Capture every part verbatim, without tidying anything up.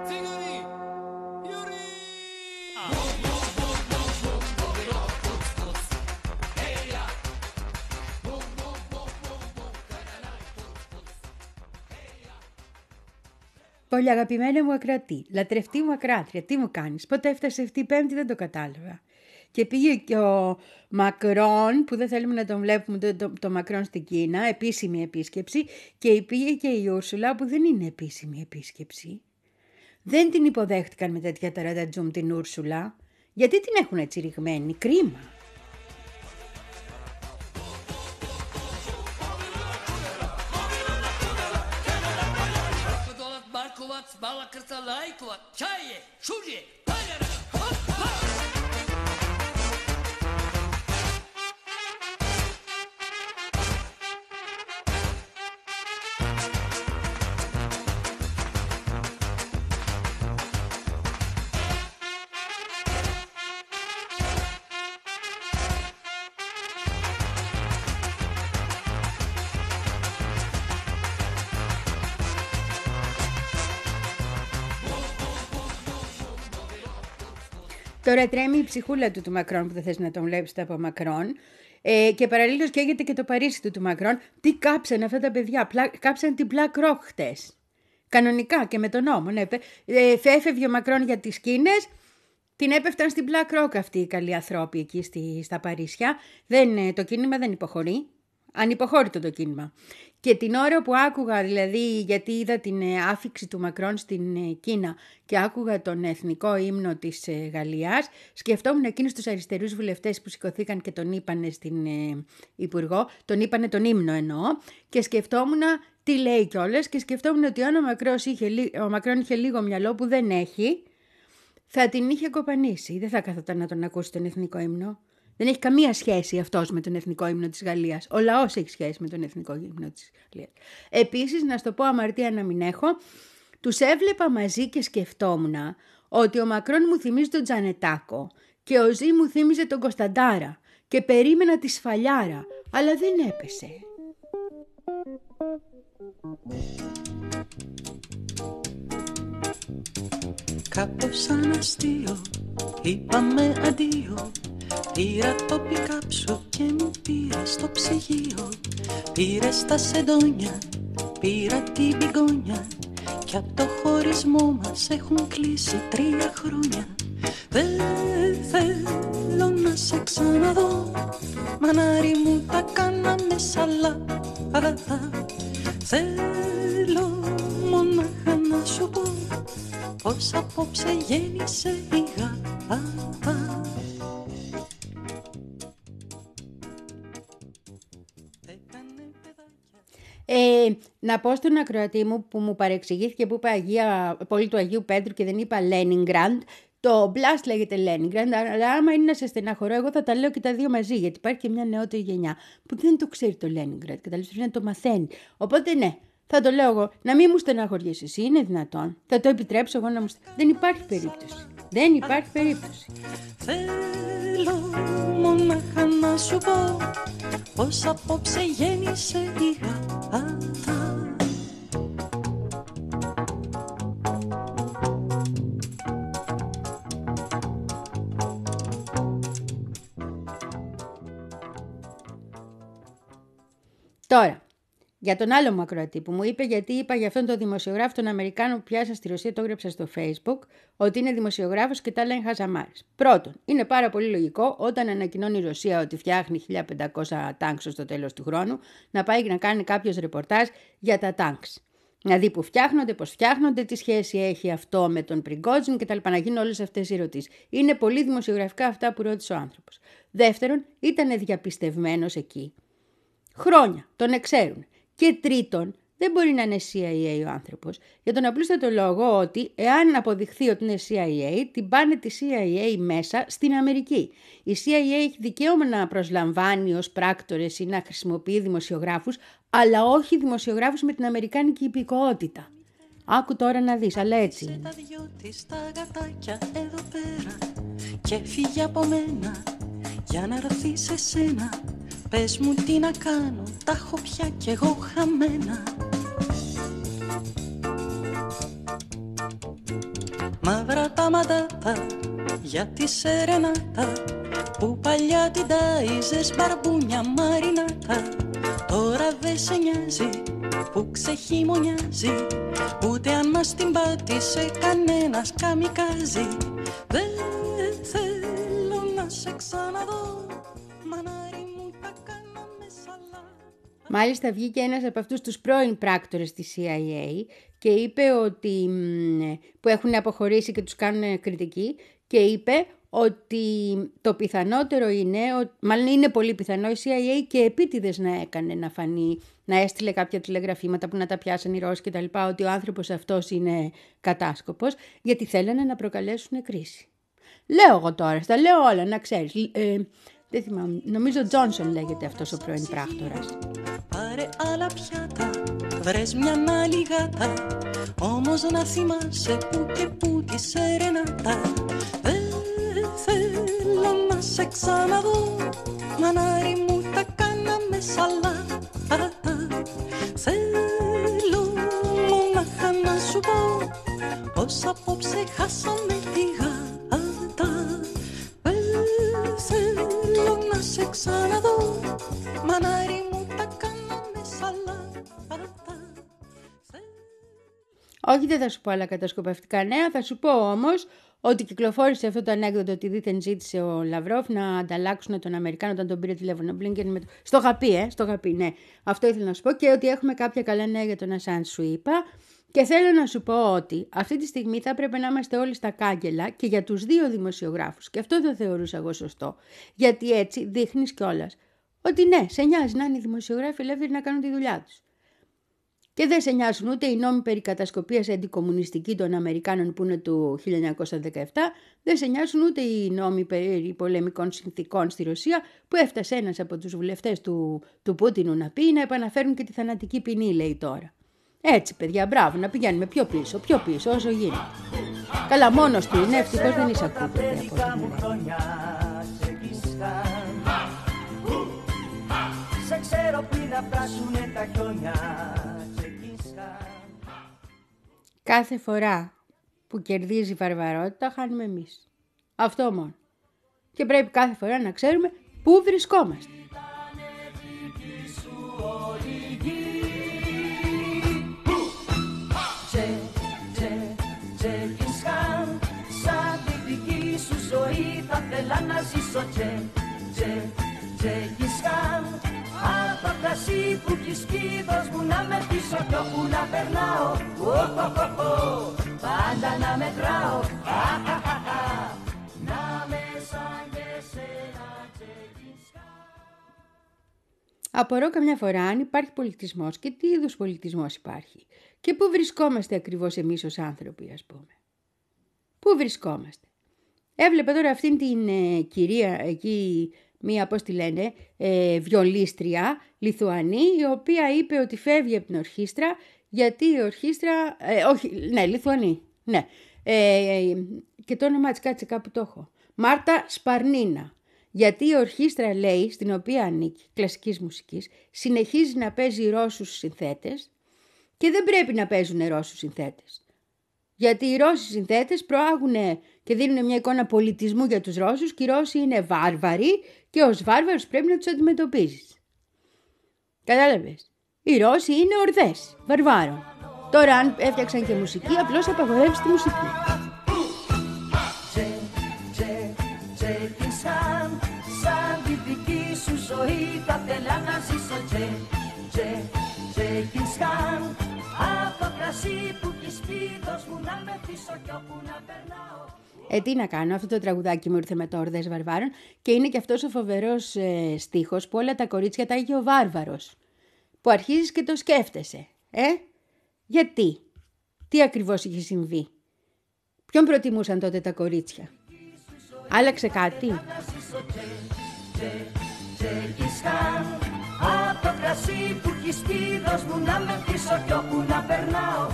Πολύ αγαπημένα μου ακροατή, λατρευτή μου ακράτρια, τι μου κάνεις, πότε έφτασε αυτή η Πέμπτη δεν το κατάλαβα. Και πήγε και ο Μακρόν, που δεν θέλουμε να τον βλέπουμε το, το, το Μακρόν στην Κίνα, επίσημη επίσκεψη, και πήγε και η Ούρσουλα που δεν είναι επίσημη επίσκεψη. Δεν την υποδέχτηκαν με τέτοια ταρατατζούμ την Ούρσουλα, γιατί την έχουν έτσι ρηγμένη, κρίμα. Bala krta lajkova, čaje, šuđe, paljara, Τώρα τρέμει η ψυχούλα του του Μακρόν που δεν θες να τον βλέπεις από Μακρόν ε, και παραλλήλως καίγεται και το Παρίσι του του Μακρόν. Τι κάψαν αυτά τα παιδιά, Πλα... κάψαν την Black Rock χτες. Κανονικά και με τον νόμο. Ναι. Ε, έφευγε ο Μακρόν για τις Κίνες, την έπεφταν στην Black Rock αυτοί οι καλοί ανθρώποι εκεί στη, στα Παρίσια. Δεν, το κίνημα δεν υποχωρεί. Ανυποχώρητο το κίνημα. Και την ώρα που άκουγα, δηλαδή, γιατί είδα την άφιξη του Μακρόν στην Κίνα και άκουγα τον εθνικό ύμνο της Γαλλίας, σκεφτόμουν εκείνους τους αριστερούς βουλευτές που σηκωθήκαν και τον είπανε στην ε, Υπουργό, τον είπανε τον ύμνο εννοώ, και σκεφτόμουν τι λέει κιόλας και σκεφτόμουν ότι αν ο Μακρόν είχε, ο Μακρόν είχε λίγο μυαλό που δεν έχει, θα την είχε κοπανίσει. Δεν θα κάθονταν να τον ακούσει τον εθνικό ύμνο. Δεν έχει καμία σχέση αυτός με τον εθνικό ύμνο της Γαλλίας. Ο λαός έχει σχέση με τον εθνικό ύμνο της Γαλλίας. Επίσης, να στο πω αμαρτία να μην έχω, τους έβλεπα μαζί και σκεφτόμουν ότι ο Μακρόν μου θυμίζει τον Τζανετάκο και ο Ζή μου θύμιζε τον Κωνσταντάρα και περίμενα τη σφαλιάρα, αλλά δεν έπεσε. Κάπως σαν αστείο είπαμε αντίο. Πήρα το πικάπ σου και μου πήρα στο ψυγείο. Πήρες τα σεντόνια, πήρα την μπιγκόνια. Κι απ' το χωρισμό μας έχουν κλείσει τρία χρόνια. Δεν θέλω να σε ξαναδώ, μανάρι μου τα κάναμε σαλάτα. Θέλω μονάχα να σου πω πως απόψε γέννησε η γάτα. Ε, να πω στον ακροατή μου που μου παρεξηγήθηκε που είπα Αγία, πόλη του Αγίου Πέτρου και δεν είπα Λένινγκραντ. Το Blast λέγεται Λένινγκραντ, αλλά άμα είναι να σε στεναχωρώ, εγώ θα τα λέω και τα δύο μαζί, γιατί υπάρχει και μια νεότερη γενιά που δεν το ξέρει το Λένινγκραντ, καταλαβαίνεις, να το μαθαίνει. Οπότε ναι, θα το λέω εγώ, να μην μου στεναχωριείς εσύ, είναι δυνατόν. Θα το επιτρέψω εγώ να μου στεναχωριείς. Δεν υπάρχει περίπτωση. Δεν υπάρχει περίπτωση. Θέλω μονάχα να σου πω πως απόψε γέννησε η γάτα. Τώρα, για τον άλλο μου ακροατή που μου είπε, γιατί είπα για αυτόν τον δημοσιογράφο τον Αμερικάνο που πιάσα στη Ρωσία, το έγραψα στο Facebook, ότι είναι δημοσιογράφος και τα λένε χαζαμάρες. Πρώτον, είναι πάρα πολύ λογικό όταν ανακοινώνει η Ρωσία ότι φτιάχνει χίλια πεντακόσια τάγκς στο τέλος του χρόνου, να πάει να κάνει κάποιος ρεπορτάζ για τα τάγκς. Να δει που φτιάχνονται, πώς φτιάχνονται, τι σχέση έχει αυτό με τον Πριγκότζιν κτλ. Να γίνουν όλες αυτές οι ερωτήσεις. Είναι πολύ δημοσιογραφικά αυτά που ρώτησε ο άνθρωπος. Δεύτερον, ήταν διαπιστευμένος εκεί. Χρόνια, τον εξέρουν. Και τρίτον, δεν μπορεί να είναι σι άι έι ο άνθρωπος, για τον απλούστατο λόγο ότι εάν αποδειχθεί ότι είναι σι άι έι, την πάνε τη σι άι έι μέσα στην Αμερική. Η σι άι έι έχει δικαίωμα να προσλαμβάνει ως πράκτορες ή να χρησιμοποιεί δημοσιογράφους, αλλά όχι δημοσιογράφους με την αμερικάνικη υπηκοότητα. Άκου τώρα να δεις, αλλά έτσι είναι. Τα δυο της τα γατάκια εδώ πέρα και φύγε από μένα για να έρθει σε σένα. Πες μου τι να κάνω, τα έχω πια κι εγώ χαμένα. μαύρα τα μαντάτα για τη σερενάτα που παλιά την τάιζες μπαρμπούνια μαρινάτα. Τώρα δε σε νοιάζει που ξεχειμωνιάζει, ούτε αν μας την πάτησε κανένας καμικάζι. Δεν θέλω να σε ξαναδώ, μανάρι μου τα κάναμε σαλά. Μάλιστα βγήκε ένας από αυτούς τους πρώην πράκτορες της σι άι έι και είπε ότι, που έχουν αποχωρήσει και τους κάνουν κριτική, και είπε ότι το πιθανότερο είναι, μάλλον είναι πολύ πιθανό η σι άι έι και επίτηδες να έκανε να φανεί, να έστειλε κάποια τηλεγραφήματα που να τα πιάσαν οι Ρώσοι και τα λοιπά, ότι ο άνθρωπος αυτός είναι κατάσκοπος, γιατί θέλανε να προκαλέσουν κρίση. Λέω εγώ τώρα, στα λέω όλα, να ξέρεις. Ε, δεν θυμάμαι, νομίζω Τζόνσον λέγεται αυτός ο πρώην πράκτορας. Πάρε άλλα πιάτα, βρες μια άλλη γάτα, όμως να θυμάσαι που και που τη σερενάτα. Δεν θέλω να σε ξαναδώ, μανάρι μου τα κάναμε σαλάτα. Θέλω μονάχα να σου πω πως απόψε χάσαμε τη γάτα. Δεν θέλω να σε ξαναδώ, μανάρι μου τα κάναμε σαλάτα. Όχι, δεν θα σου πω άλλα κατασκοπευτικά νέα, θα σου πω όμως ότι κυκλοφόρησε αυτό το ανέκδοτο ότι δήθεν ζήτησε ο Λαυρόφ να ανταλλάξουν τον Αμερικάνο όταν τον πήρε τηλέφωνο Μπλίνκεν με το... Στο χαπί, ε, στο χαπί, ναι. Αυτό ήθελα να σου πω, και ότι έχουμε κάποια καλά νέα για τον Ασάντ, σου είπα. Και θέλω να σου πω ότι αυτή τη στιγμή θα πρέπει να είμαστε όλοι στα κάγκελα και για τους δύο δημοσιογράφους. Και αυτό το θεωρούσα εγώ σωστό. Γιατί έτσι δείχνεις κιόλας ότι ναι, σε νοιάζει να είναι οι δημοσιογράφοι ελεύθεροι να κάνουν τη δουλειά τους. Και δεν σε νοιάζουν ούτε οι νόμοι περί κατασκοπίας αντικομμουνιστική των Αμερικάνων που είναι του χίλια εννιακόσια δεκαεπτά, δεν σε νοιάζουν ούτε οι νόμοι περί πολεμικών συνθήκων στη Ρωσία που έφτασε ένας από τους βουλευτές του, του Πούτινου να πει να επαναφέρουν και τη θανατική ποινή, λέει τώρα. Έτσι παιδιά, μπράβο, να πηγαίνουμε πιο πίσω, πιο πίσω όσο γίνεται. Καλά, μόνος του είναι, ευτυχώς δεν είσαι ακούγεται από ό,τι σε ξέρω πριν να πράσουνε τα χιόνια. Κάθε φορά που κερδίζει η βαρβαρότητα χάνουμε εμείς. Αυτό μόνο. Και πρέπει κάθε φορά να ξέρουμε πού βρισκόμαστε. Σαν τη δική σου ζωή θα θέλα να ζήσω. Από το κρασί που κισκίδος μου να με πίσω κι όπου να περνάω, πάντα να μετράω, να με σαν και σένα τσεκινσκά. Απορώ καμιά φορά αν υπάρχει πολιτισμός και τι είδους πολιτισμός υπάρχει και πού βρισκόμαστε ακριβώς εμείς ως άνθρωποι, ας πούμε. Πού βρισκόμαστε. Έβλεπα τώρα αυτήν την ε, κυρία εκεί, μία, πώς τη λένε, ε, βιολίστρια, Λιθουανή, η οποία είπε ότι φεύγει από την ορχήστρα, γιατί η ορχήστρα, ε, όχι, ναι, Λιθουανή, ναι, ε, και το όνομά της κάτσε κάπου το έχω, Μάρτα Σπαρνίνα, γιατί η ορχήστρα, λέει, στην οποία ανήκει, κλασικής μουσικής, συνεχίζει να παίζει Ρώσους συνθέτες και δεν πρέπει να παίζουν Ρώσους συνθέτες. Γιατί οι Ρώσοι συνθέτες προάγουν και δίνουν μια εικόνα πολιτισμού για τους Ρώσους και οι Ρώσοι είναι βάρβαροι και ως βάρβαρους πρέπει να τους αντιμετωπίζεις. Κατάλαβες. Οι Ρώσοι είναι ορδές βαρβάρων. Τώρα αν έφτιαξαν και μουσική, απλώς απαγορεύεις τη μουσική. Σαν τη δική σου ζωή θα θέλα να ζήσω. Από το κρασί που κισκίδος μου να με πίσω κι όπου να περνάω. Ε, τι να κάνω, αυτό το τραγουδάκι μου ήρθε με το ορδές βαρβάρων και είναι και αυτός ο φοβερός ε, στίχος που όλα τα κορίτσια τα είχε ο βάρβαρος. Που αρχίζεις και το σκέφτεσαι. Ε, γιατί, τι ακριβώς είχε συμβεί. Ποιον προτιμούσαν τότε τα κορίτσια. Άλλαξε κάτι. Από το κρασί που κισκίδος μου να με πίσω κι όπου να περνάω.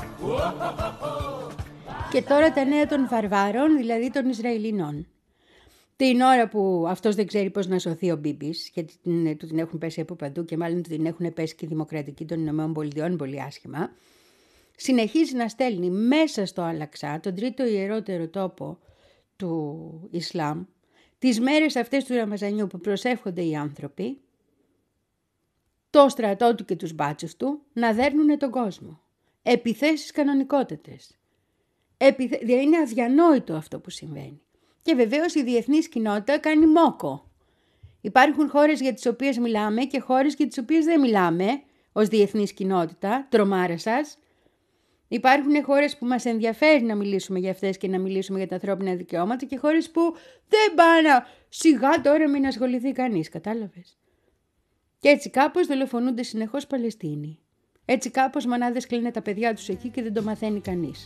Και τώρα τα νέα των βαρβάρων, δηλαδή των Ισραηλινών. Την ώρα που αυτός δεν ξέρει πώς να σωθεί ο Μπίμπης, γιατί την, του την έχουν πέσει από παντού και μάλλον του την έχουν πέσει και οι δημοκρατικοί των ΗΠΑ πολύ άσχημα, συνεχίζει να στέλνει μέσα στο Αλαξά, τον τρίτο ιερότερο τόπο του Ισλάμ, τις μέρες αυτές του Ραμαζανιού που προσεύχονται οι άνθρωποι, το στρατό του και τους μπάτσους του να δέρνουνε τον κόσμο. Επιθέσεις κανονικότατες. Επιθε... Είναι αδιανόητο αυτό που συμβαίνει. Και βεβαίως η διεθνής κοινότητα κάνει μόκο. Υπάρχουν χώρες για τις οποίες μιλάμε και χώρες για τις οποίες δεν μιλάμε ως διεθνής κοινότητα, τρομάρα σας. Υπάρχουν χώρες που μας ενδιαφέρει να μιλήσουμε για αυτές και να μιλήσουμε για τα ανθρώπινα δικαιώματα και χώρες που δεν πάνε σιγά τώρα μην ασχοληθεί κανείς, κατάλαβες. Και έτσι κάπως δολοφονούνται συνεχώς Παλαιστίνοι. Έτσι κάπως μανάδες κλείνουν τα παιδιά τους εκεί και δεν το μαθαίνει κανείς.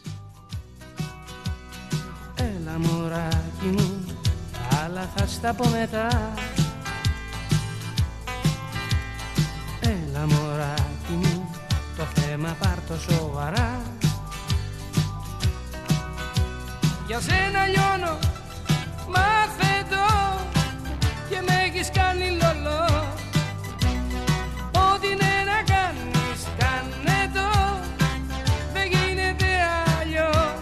Έλα μωράκι μου, άλλα θα στα πω μετά. Έλα μωράκι μου, το θέμα πάρ' το σοβαρά. Για σένα λιώνω, μάθε το και με έχεις κάνει λολό. Ό,τι είναι να κάνεις, κάνε το, δεν γίνεται αλλιώς.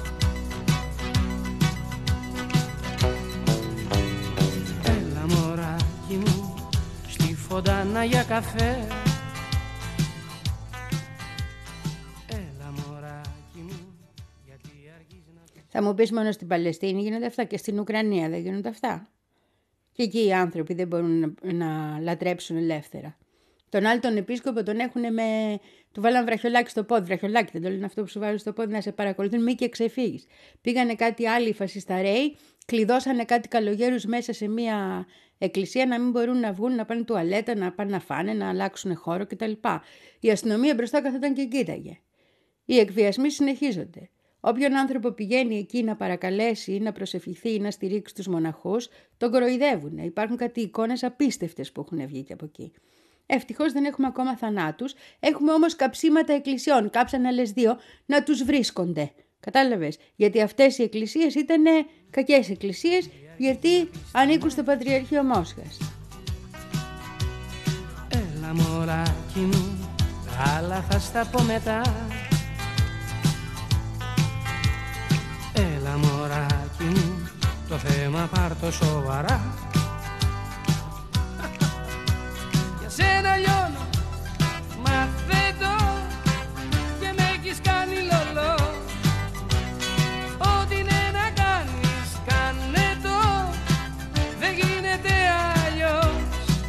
Έλα μωράκι μου, στη φωντάνα για καφέ. Θα μου πεις μόνο στην Παλαιστίνη γίνονται αυτά και στην Ουκρανία δεν γίνονται αυτά. Και εκεί οι άνθρωποι δεν μπορούν να, να λατρέψουν ελεύθερα. Τον άλλο τον επίσκοπο τον έχουν με... του βάλαν βραχιολάκι στο πόδι. Βραχιολάκι δεν το λένε αυτό που σου βάλουν στο πόδι να σε παρακολουθούν, μη και ξεφύγεις. Πήγανε κάτι άλλοι φασισταρέοι, κλειδώσανε κάτι καλογέρους μέσα σε μια εκκλησία να μην μπορούν να βγουν, να πάνε τουαλέτα, να πάνε να φάνε, να αλλάξουν χώρο κτλ. Η αστυνομία μπροστά καθόταν και κοίταγε. Οι εκβιασμοί συνεχίζονται. Όποιον άνθρωπο πηγαίνει εκεί να παρακαλέσει ή να προσευχηθεί ή να στηρίξει τους μοναχούς, τον κοροϊδεύουν. Υπάρχουν κάτι εικόνες απίστευτες που έχουν βγει και από εκεί. Ευτυχώς δεν έχουμε ακόμα θανάτους, έχουμε όμως καψίματα εκκλησιών, κάψαν άλλες δύο, να τους βρίσκονται. Κατάλαβες, γιατί αυτές οι εκκλησίες ήταν κακές εκκλησίες, γιατί ανήκουν στο Πατριαρχείο Μόσχας. Έλα μωράκι μου, άλλα θα στα πω μετά. Έλα μωράκι μου, το θέμα πάρ' το σοβαρά. Για σένα λιώνω, μάθε το και με έχεις κάνει λολό. Ό,τι είναι να κάνεις, κάνε το, δεν γίνεται αλλιώς.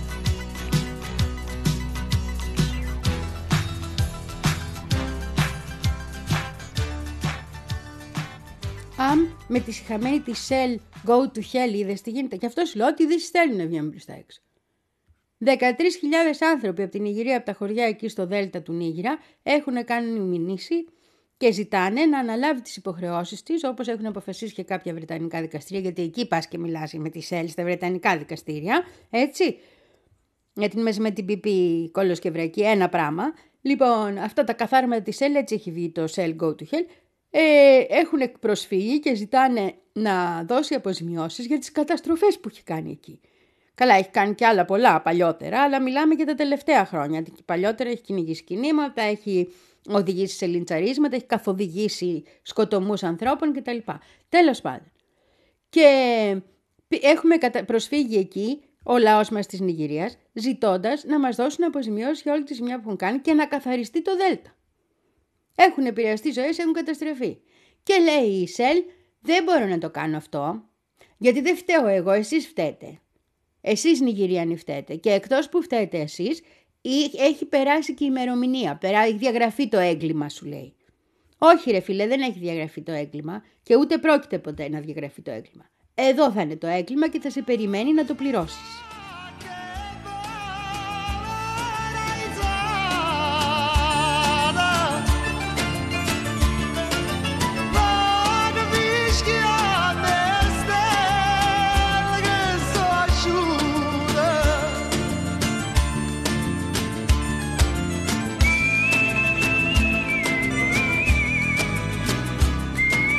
Αμ, με τη συχαμένη τη Shell Go to Hell, είδες τι γίνεται. Και αυτό σου λέω ότι δεν στέλνουν να βγαίνουν μπροστά έξω. δεκατρείς χιλιάδες άνθρωποι από την Νιγηρία, από τα χωριά εκεί στο Δέλτα του Νίγηρα, έχουν κάνει μηνύση και ζητάνε να αναλάβει τις υποχρεώσεις της, όπως έχουν αποφασίσει και κάποια βρετανικά δικαστήρια, γιατί εκεί πας και μιλάς με τη Shell στα βρετανικά δικαστήρια, έτσι. Γιατί μέσα με την πιπί κόλλος και βρακή, ένα πράγμα. Λοιπόν, αυτά τα καθάρματα της Shell, έτσι έχει βγει το Shell Go to Hell. Ε, έχουν προσφύγει και ζητάνε να δώσει αποζημιώσεις για τις καταστροφές που έχει κάνει εκεί. Καλά, έχει κάνει και άλλα πολλά παλιότερα, αλλά μιλάμε για τα τελευταία χρόνια. Παλιότερα έχει κυνηγήσει κινήματα, έχει οδηγήσει σε λιντσαρίσματα, έχει καθοδηγήσει σκοτωμούς ανθρώπων κτλ. Τέλος πάντων. Και έχουμε προσφύγει εκεί, ο λαός μας της Νιγηρίας, ζητώντας να μας δώσουν αποζημιώσεις για όλη τη ζημιά που έχουν κάνει και να καθαριστεί το Δέλτα. Έχουν επηρεαστεί ζωές, έχουν καταστρεφεί. Και λέει η Shell, δεν μπορώ να το κάνω αυτό, γιατί δεν φταίω εγώ, εσείς φταίτε. Εσείς Νιγηριανοί φταίτε. Και εκτός που φταίτε εσείς, έχει περάσει και η ημερομηνία. Έχει διαγραφεί το έγκλημα, σου λέει. Όχι ρε φίλε, δεν έχει διαγραφεί το έγκλημα και ούτε πρόκειται ποτέ να διαγραφεί το έγκλημα. Εδώ θα είναι το έγκλημα και θα σε περιμένει να το πληρώσεις.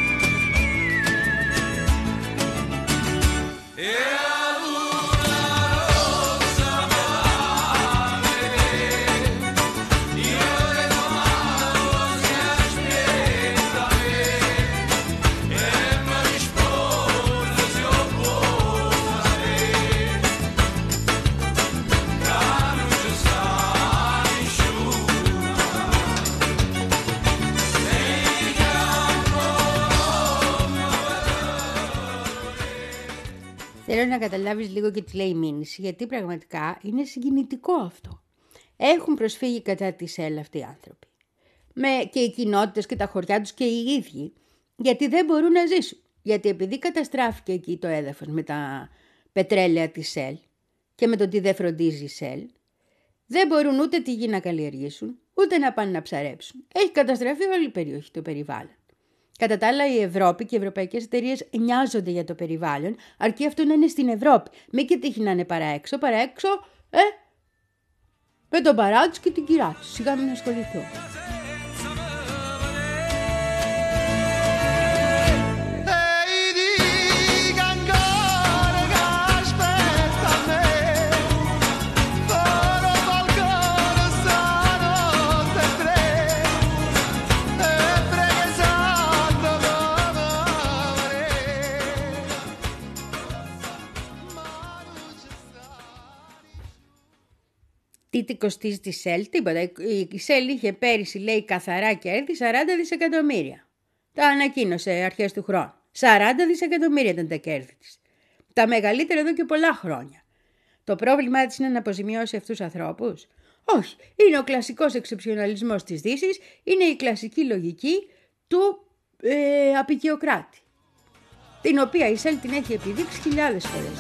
E a luna Θέλω να καταλάβεις λίγο και τι λέει η μήνυση, γιατί πραγματικά είναι συγκινητικό αυτό. Έχουν προσφύγει κατά της ΕΛ αυτοί οι άνθρωποι. Με και οι κοινότητες και τα χωριά τους και οι ίδιοι, γιατί δεν μπορούν να ζήσουν. Γιατί επειδή καταστράφηκε εκεί το έδαφος με τα πετρέλαια της ΕΛ και με το τι δεν φροντίζει η ΕΛ, δεν μπορούν ούτε τη γη να καλλιεργήσουν, ούτε να πάνε να ψαρέψουν. Έχει καταστραφεί όλη η περιοχή, το περιβάλλον. Κατά τα άλλα, η Ευρώπη και οι ευρωπαϊκές εταιρείες νοιάζονται για το περιβάλλον, αρκεί αυτό να είναι στην Ευρώπη. Μην και τύχει να είναι παραέξω, παραέξω, ε, με τον παρά τους και την κυρά τους. Σιγά μην ασχοληθώ. Τι τι κοστίζει τη ΣΕΛ, τίποτα. Η ΣΕΛ είχε πέρυσι, λέει, καθαρά κέρδη σαράντα δισεκατομμύρια. Τα ανακοίνωσε αρχές του χρόνου. σαράντα δισεκατομμύρια ήταν τα κέρδη της. Τα μεγαλύτερα εδώ και πολλά χρόνια. Το πρόβλημά της είναι να αποζημιώσει αυτούς τους ανθρώπους. Όχι. Είναι ο κλασικός εξεψιοναλισμός της Δύσης. Είναι η κλασική λογική του ε, απικιοκράτη. Την οποία η ΣΕΛ την έχει επιδείξει χιλιάδες φορές.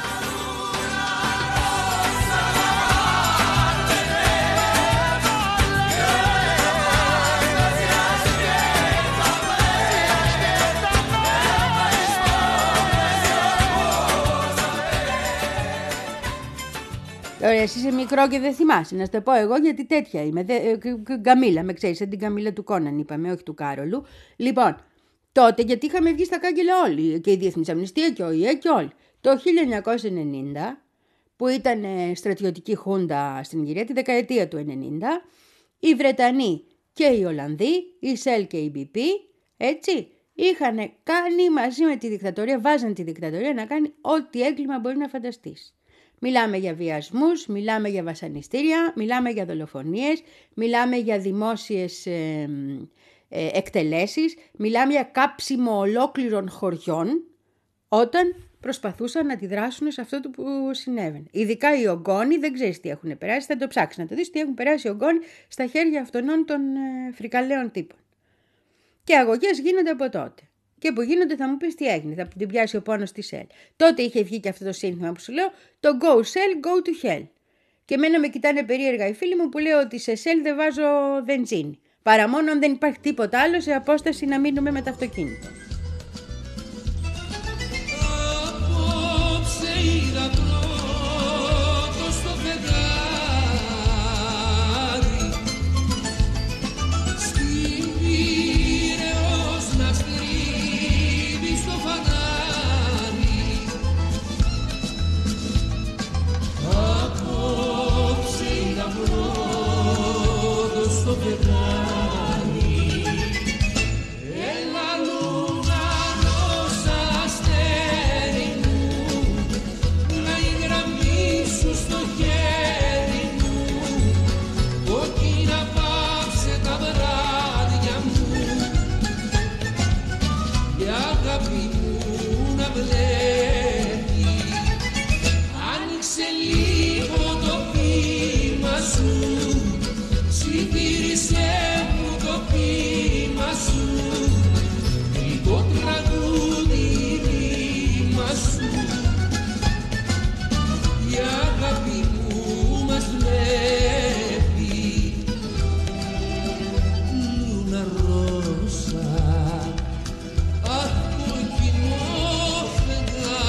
Ωραία, εσύ είσαι μικρό και δεν θυμάσαι. Να σου το πω εγώ γιατί τέτοια είμαι. Δε, Καμίλα, με ξέρεις, την Καμίλα του Κόναν είπαμε, όχι του Κάρολου. Λοιπόν, τότε γιατί είχαμε βγει στα κάγκελα όλοι, και η Διεθνής Αμνηστία και ο ΙΕ και όλοι. Το χίλια εννιακόσια ενενήντα, που ήταν στρατιωτική χούντα στην Ιγυρία, τη δεκαετία του ενενήντα, οι Βρετανοί και οι Ολλανδοί, η ΣΕΛ και η μπι πι, έτσι, είχαν κάνει μαζί με τη δικτατορία, βάζαν τη δικτατορία να κάνει ό,τι έγκλημα μπορεί να φανταστείς. Μιλάμε για βιασμούς, μιλάμε για βασανιστήρια, μιλάμε για δολοφονίες, μιλάμε για δημόσιες ε, ε, εκτελέσεις, μιλάμε για κάψιμο ολόκληρων χωριών όταν προσπαθούσαν να αντιδράσουν σε αυτό που συνέβαινε. Ειδικά οι Ογκόνοι, δεν ξέρεις τι έχουν περάσει, θα το ψάξεις να το δεις τι έχουν περάσει οι Ογκόνοι στα χέρια αυτών των ε, φρικαλαίων τύπων. Και αγωγές γίνονται από τότε. Και που γίνονται θα μου πεις τι έγινε, θα την πιάσει ο πόνος στη ΣΕΛ. Τότε είχε βγει και αυτό το σύνθημα που σου λέω, το go Shell, go to hell. Και εμένα με κοιτάνε περίεργα οι φίλοι μου που λέω ότι σε ΣΕΛ δεν βάζω βενζίνη. Παρά μόνο αν δεν υπάρχει τίποτα άλλο σε απόσταση να μείνουμε με το αυτοκίνητο. Αχ, το κοινό φεγγάρι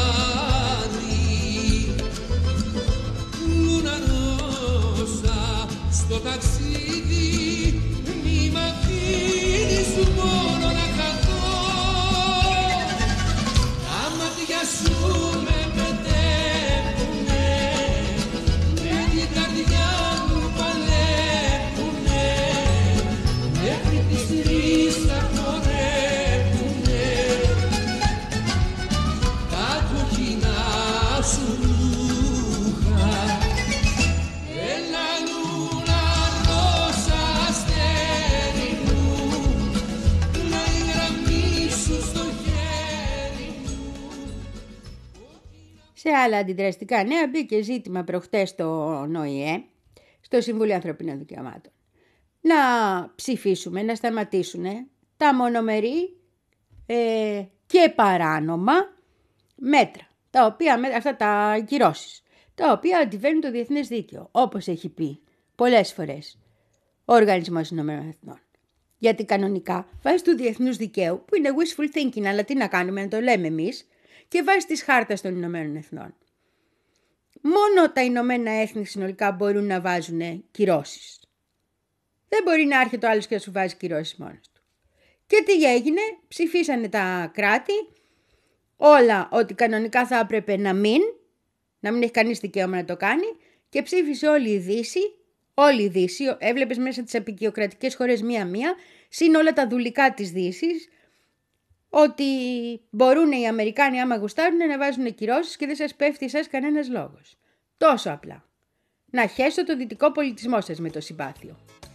Σε άλλα αντιδραστικά νέα μπήκε ζήτημα προχτές στο ΝΟΙΕ, στο Συμβούλιο Ανθρωπίνων Δικαιωμάτων, να ψηφίσουμε, να σταματήσουν τα μονομερή ε, και παράνομα μέτρα, τα οποία, αυτά τα κυρώσεις, τα οποία αντιβαίνουν το διεθνές δίκαιο, όπως έχει πει πολλές φορές ο Οργανισμός Ηνωμένων Εθνών. Γιατί κανονικά, βάσει του διεθνούς δικαίου, που είναι wishful thinking, αλλά τι να κάνουμε, να το λέμε εμείς, και βάσει της χάρτας των Ηνωμένων Εθνών, μόνο τα Ηνωμένα Έθνη συνολικά μπορούν να βάζουν κυρώσεις. Δεν μπορεί να έρχεται ο άλλος και να σου βάζει κυρώσεις μόνος του. Και τι έγινε, ψηφίσανε τα κράτη όλα ότι κανονικά θα έπρεπε να μην, να μην έχει κανείς δικαίωμα να το κάνει, και ψήφισε όλη η Δύση, όλη η Δύση, έβλεπες μέσα τις απεικιοκρατικές χώρες μία-μία, συν όλα τα δουλικά της Δύσης, ότι μπορούν οι Αμερικάνοι άμα γουστάρουν να βάζουν κυρώσεις και δεν σας πέφτει εσάς κανένας λόγος. Τόσο απλά. Να χέσω το δυτικό πολιτισμό σας με το συμπάθειο.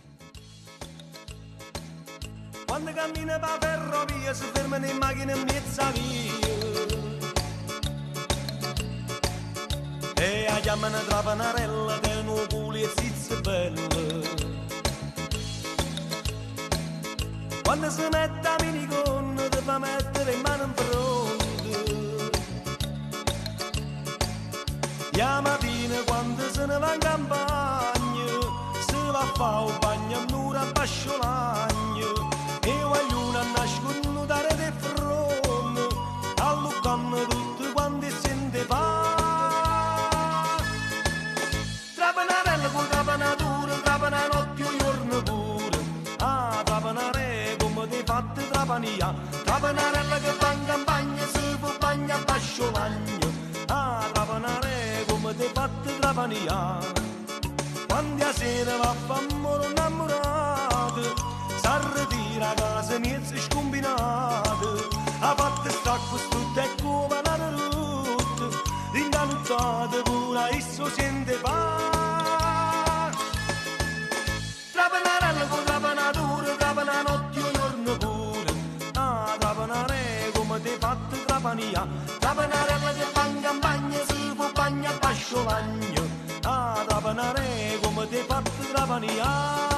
Quando cammina per ferrovia si fermano in macchina in mezzo a via e la chiamano trapanarella che non culi e zizze belle. Quando si mette a minigonna ti fa mettere in mano in fronte. La mattina quando se ne va in campagna se va a fare un bagno un'ora a basciolagno e vogliono nascondere di fronte alluccano tutti quanti sente fa. Trapanarella con trapanatura, trapananotte un giorno pure. Ah, trapanare come ti fate trapania. Trapanarella che fa in campagna se fa bagno a basciolagno. Ah, trapanare come ti fate trapania. Quando a sera va a fare innamorato s'arretira a casa mezzo scombinata. Ha fatto stacco tutto e come la rotta ringanuzzata pure esso sente fa. Trapanarella con trapanatura, trapananotte un giorno pure. Ah, trapanare come ti fatto trapania. Trapanarella che fa in campagna si fa bagno a basciolagno. Ah, trapanare come ti fatto trapania.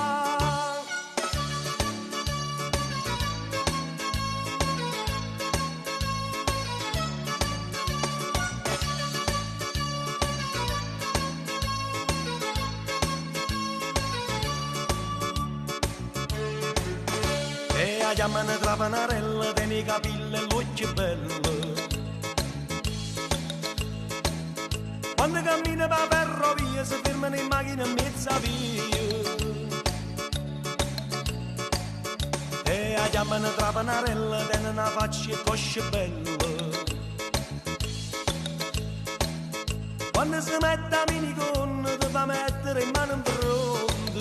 La chiamano trapanarella, tiene i capelli e l'occhio bello. Quando cammina per ferrovia si fermano in macchina in mezzo a via e la chiamano trapanarella, tiene una faccia e coscia bella. Quando si mette a minigonna ti fa mettere in mano in fronte.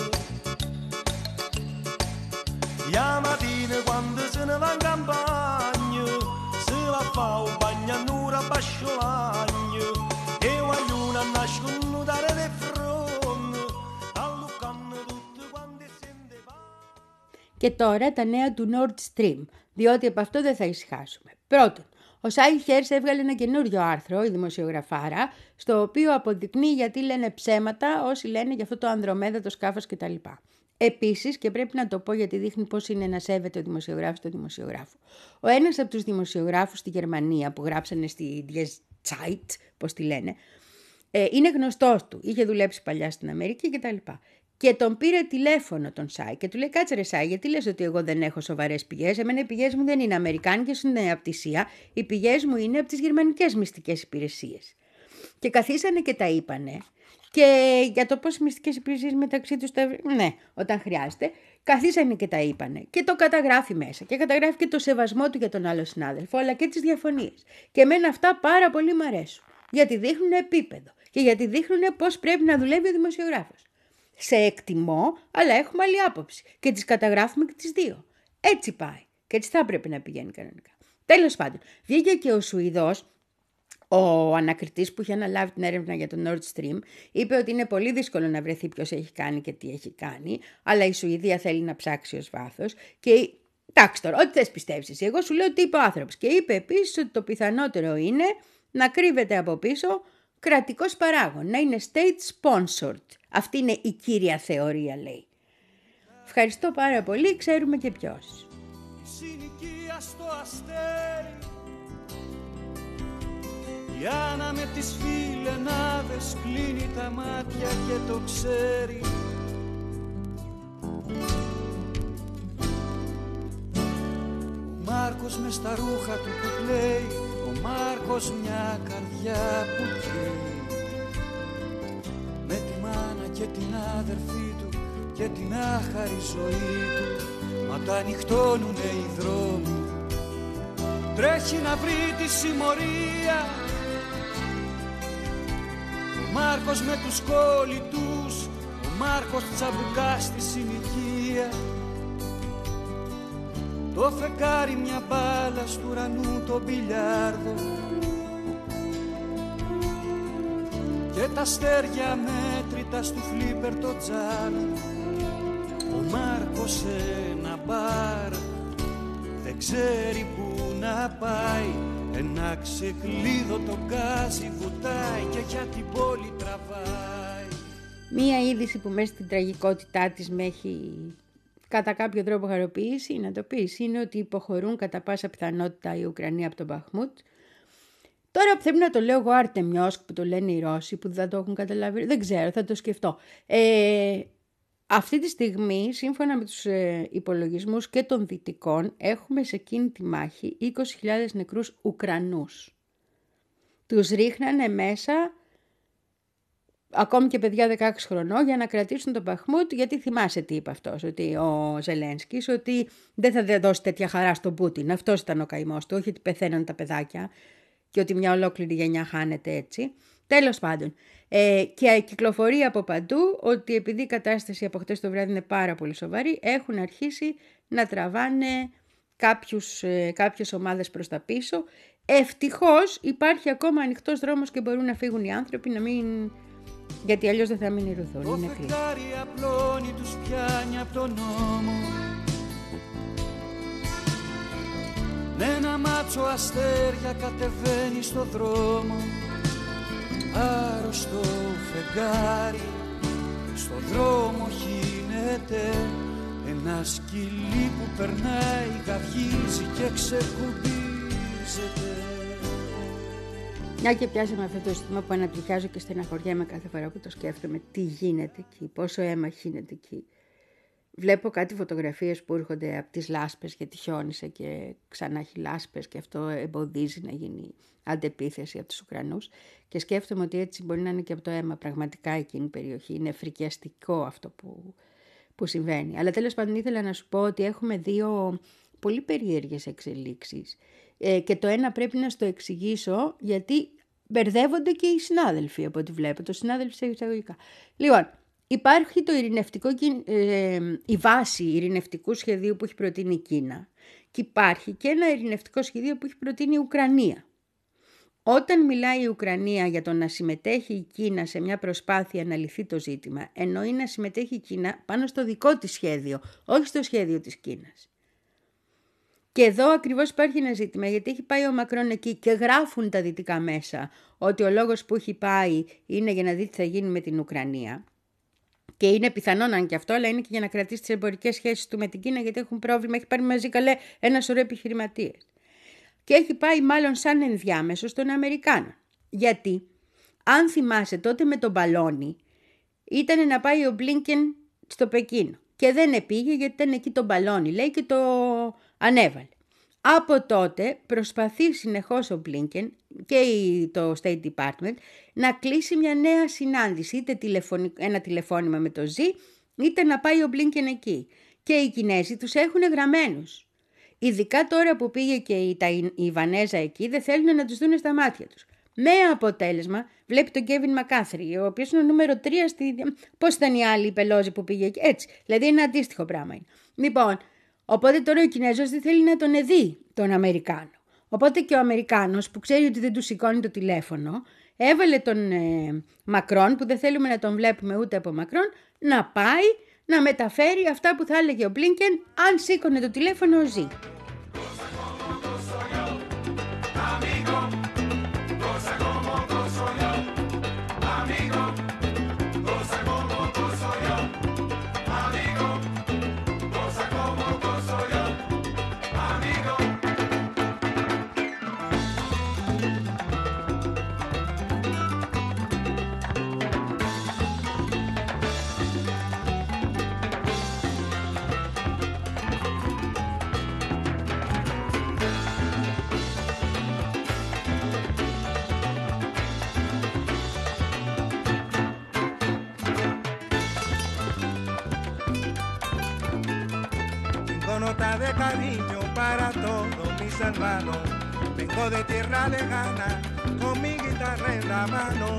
La mattina quando se ne va in campagna se va a fare un bagno un'ora a basciolagno e vogliono nascondere di fronte alluccano tutti quanti sente va. Και τώρα τα νέα του Nord Stream, διότι από αυτό δεν θα ησυχάσουμε. Πρώτον, ο Σάι Χέρς έβγαλε ένα καινούριο άρθρο, η δημοσιογραφάρα, στο οποίο αποδεικνύει γιατί λένε ψέματα όσοι λένε για αυτό το ανδρομέδατο σκάφος κτλ. Επίσης, και πρέπει να το πω γιατί δείχνει πώς είναι να σέβεται ο δημοσιογράφος τον δημοσιογράφο. Ο ένας από τους δημοσιογράφους στη Γερμανία που γράψανε στη Die Zeit, πώς τη λένε, ε, είναι γνωστός του. Είχε δουλέψει παλιά στην Αμερική κτλ. Και τον πήρε τηλέφωνο τον Σάι και του λέει: κάτσε ρε Σάι, γιατί λες ότι εγώ δεν έχω σοβαρές πηγές? Εμένα οι πηγές μου δεν είναι αμερικάνικες, είναι από τη ΣΥΑ. Οι πηγές μου είναι από τις γερμανικές μυστικές υπηρεσίες. Και καθίσανε και τα είπανε. Και για το πώς οι μυστικές υπηρεσίες μεταξύ τους, τα... ναι, όταν χρειάζεται, καθίσανε και τα είπανε. Και το καταγράφει μέσα. Και καταγράφει και το σεβασμό του για τον άλλο συνάδελφο, αλλά και τις διαφωνίες. Και εμένα αυτά πάρα πολύ μ' αρέσουν. Γιατί δείχνουν επίπεδο. Και γιατί δείχνουν πώς πρέπει να δουλεύει ο δημοσιογράφος. Σε εκτιμώ, αλλά έχουμε άλλη άποψη. Και τις καταγράφουμε και τις δύο. Έτσι πάει. Και έτσι θα πρέπει να πηγαίνει κανονικά. Τέλος πάντων, βγήκε και ο Σουηδός. Ο ανακριτής που είχε αναλάβει την έρευνα για το Nord Stream είπε ότι είναι πολύ δύσκολο να βρεθεί ποιος έχει κάνει και τι έχει κάνει, αλλά η Σουηδία θέλει να ψάξει ως βάθος και εντάξει τώρα, ό,τι θες πιστεύεις εσύ, εγώ σου λέω τι είπε ο άνθρωπος. Και είπε επίσης ότι το πιθανότερο είναι να κρύβεται από πίσω κρατικός παράγων, να είναι state sponsored. Αυτή είναι η κύρια θεωρία, λέει. Ευχαριστώ πάρα πολύ, ξέρουμε και ποιος. Η συνοικία στο αστέρι, η Άννα με τις φιλενάδες κλείνει τα μάτια και το ξέρει. Ο Μάρκος μες στα ρούχα του που κλαίει, ο Μάρκος μια καρδιά που καίει. Με τη μάνα και την άδερφή του και την άχαρη ζωή του, μα τα ανοιχτώνουνε οι δρόμοι. Τρέχει να βρει τη συμμορία ο Μάρκος με τους κόλλητους, ο Μάρκος τσαμπουκά στη συνοικία. Το φεγγάρι μια μπάλα στου ουρανού το μπιλιάρδο και τα αστέρια μέτρητα στου φλίπερ το τζάμι. Ο Μάρκος σε ένα μπαρ δεν ξέρει που να πάει, ένα ξεκλείδωτο γκάζι βουτάει και για την πόλη τραβάει. Μία είδηση που μέσα στην τραγικότητά της με έχει κατά κάποιο τρόπο χαροποιήσει, να το πεις, είναι ότι υποχωρούν κατά πάσα πιθανότητα η Ουκρανία από τον Μπαχμούτ. Τώρα πρέπει να το λέω εγώ Αρτεμιόσκ που το λένε οι Ρώσοι που δεν το έχουν καταλάβει, δεν ξέρω, θα το σκεφτώ. Ε, αυτή τη στιγμή, σύμφωνα με τους ε, υπολογισμούς και των δυτικών, έχουμε σε εκείνη τη μάχη είκοσι χιλιάδες νεκρούς Ουκρανούς. Τους ρίχνανε μέσα ακόμη και παιδιά δεκαέξι χρονών για να κρατήσουν τον Μπαχμούτ, γιατί θυμάσαι τι είπε αυτός, ότι ο Ζελένσκις, ότι δεν θα δώσει τέτοια χαρά στον Πούτιν. Αυτός ήταν ο καημός του, όχι ότι πεθαίνουν τα παιδάκια και ότι μια ολόκληρη γενιά χάνεται έτσι. Τέλος πάντων, ε, και κυκλοφορεί από παντού ότι επειδή η κατάσταση από χτες το βράδυ είναι πάρα πολύ σοβαρή, έχουν αρχίσει να τραβάνε κάποιους, ε, κάποιες ομάδες προς τα πίσω. Ευτυχώς υπάρχει ακόμα ανοιχτός δρόμος και μπορούν να φύγουν οι άνθρωποι, να μην... γιατί αλλιώς δεν θα μείνει ρουθούν. Το φεγγάρι απλώνει, τους πιάνει από τον νόμο. Με ένα μάτσο αστέρια κατεβαίνει στο δρόμο. Άρρωστο φεγγάρι στο δρόμο χύνεται. Ένα σκυλί που περνάει γαυγίζει και ξεκουμπίζεται. Μια και πιάσαμε αυτό το αισθήμα που ανατριχιάζω και στεναχωριέμαι κάθε φορά που το σκέφτομαι, τι γίνεται εκεί, πόσο αίμα χύνεται εκεί. Βλέπω κάτι φωτογραφίες που έρχονται από τις λάσπες γιατί χιόνισε και ξανά έχει λάσπες και αυτό εμποδίζει να γίνει αντεπίθεση από τους Ουκρανούς και σκέφτομαι ότι έτσι μπορεί να είναι και από το αίμα πραγματικά εκείνη η περιοχή. Είναι φρικιαστικό αυτό που, που συμβαίνει. Αλλά τέλος πάντων ήθελα να σου πω ότι έχουμε δύο πολύ περίεργες εξελίξεις. Ε, και το ένα πρέπει να στο εξηγήσω γιατί μπερδεύονται και οι συνάδελφοι από ό,τι βλέπω. Το συνάδελφοι σε εισαγωγικά. Λοιπόν, υπάρχει το ειρηνευτικό, ε, η βάση ειρηνευτικού σχεδίου που έχει προτείνει η Κίνα και υπάρχει και ένα ειρηνευτικό σχεδίο που έχει προτείνει η Ουκρανία. Όταν μιλάει η Ουκρανία για το να συμμετέχει η Κίνα σε μια προσπάθεια να λυθεί το ζήτημα, εννοεί να συμμετέχει η Κίνα πάνω στο δικό της σχέδιο, όχι στο σχέδιο της Κίνας. Και εδώ ακριβώς υπάρχει ένα ζήτημα, γιατί έχει πάει ο Μακρόν εκεί και γράφουν τα δυτικά μέσα ότι ο λόγος που έχει πάει είναι για να δει τι θα γίνει με την Ουκρανία. Και είναι πιθανό να είναι και αυτό, αλλά είναι και για να κρατήσει τις εμπορικές σχέσεις του με την Κίνα, γιατί έχουν πρόβλημα. Έχει πάρει μαζί καλέ ένα σωρό επιχειρηματίες. Και έχει πάει μάλλον σαν ενδιάμεσο των Αμερικάνων. Γιατί, αν θυμάσαι, τότε με τον μπαλόνι ήταν να πάει ο Μπλίνκεν στο Πεκίνο. Και δεν επήγε γιατί ήταν εκεί το μπαλόνι, λέει, και το ανέβαλε. Από τότε προσπαθεί συνεχώς ο Μπλίνκεν και το State Department να κλείσει μια νέα συνάντηση, είτε τηλεφωνι... ένα τηλεφώνημα με το Ζι, είτε να πάει ο Μπλίνκεν εκεί. Και οι Κινέζοι τους έχουν γραμμένους. Ειδικά τώρα που πήγε και η, τα, η Βανέζα εκεί, δεν θέλουν να τους δουν στα μάτια τους. Με αποτέλεσμα, βλέπει τον Κέβιν Μακάθρι, ο οποίος είναι ο νούμερο τρία στη... Πώς ήταν η άλλη η Πελόζη που πήγε εκεί, έτσι. Δηλαδή ένα αντίστοιχο πράγμα είναι. Λοιπόν, οπότε τώρα ο Κινέζος δεν θέλει να τον δει τον Αμερικάνο. Οπότε και ο Αμερικάνος που ξέρει ότι δεν του σηκώνει το τηλέφωνο, έβαλε τον ε, Μακρόν, που δεν θέλουμε να τον βλέπουμε ούτε από Μακρόν, να πάει να μεταφέρει αυτά που θα έλεγε ο Μπλίνκεν αν σήκωνε το τηλέφωνο ο Ζι. nota de cariño para todos mis hermanos. Vengo de tierra lejana con mi guitarra en la mano.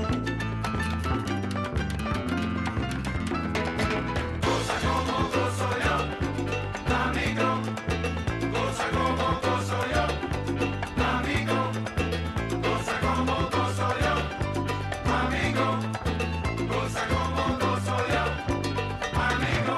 Cosa como gozo yo, amigo. Cosa como gozo yo, amigo. Cosa como gozo yo, amigo. Cosa como gozo yo, amigo.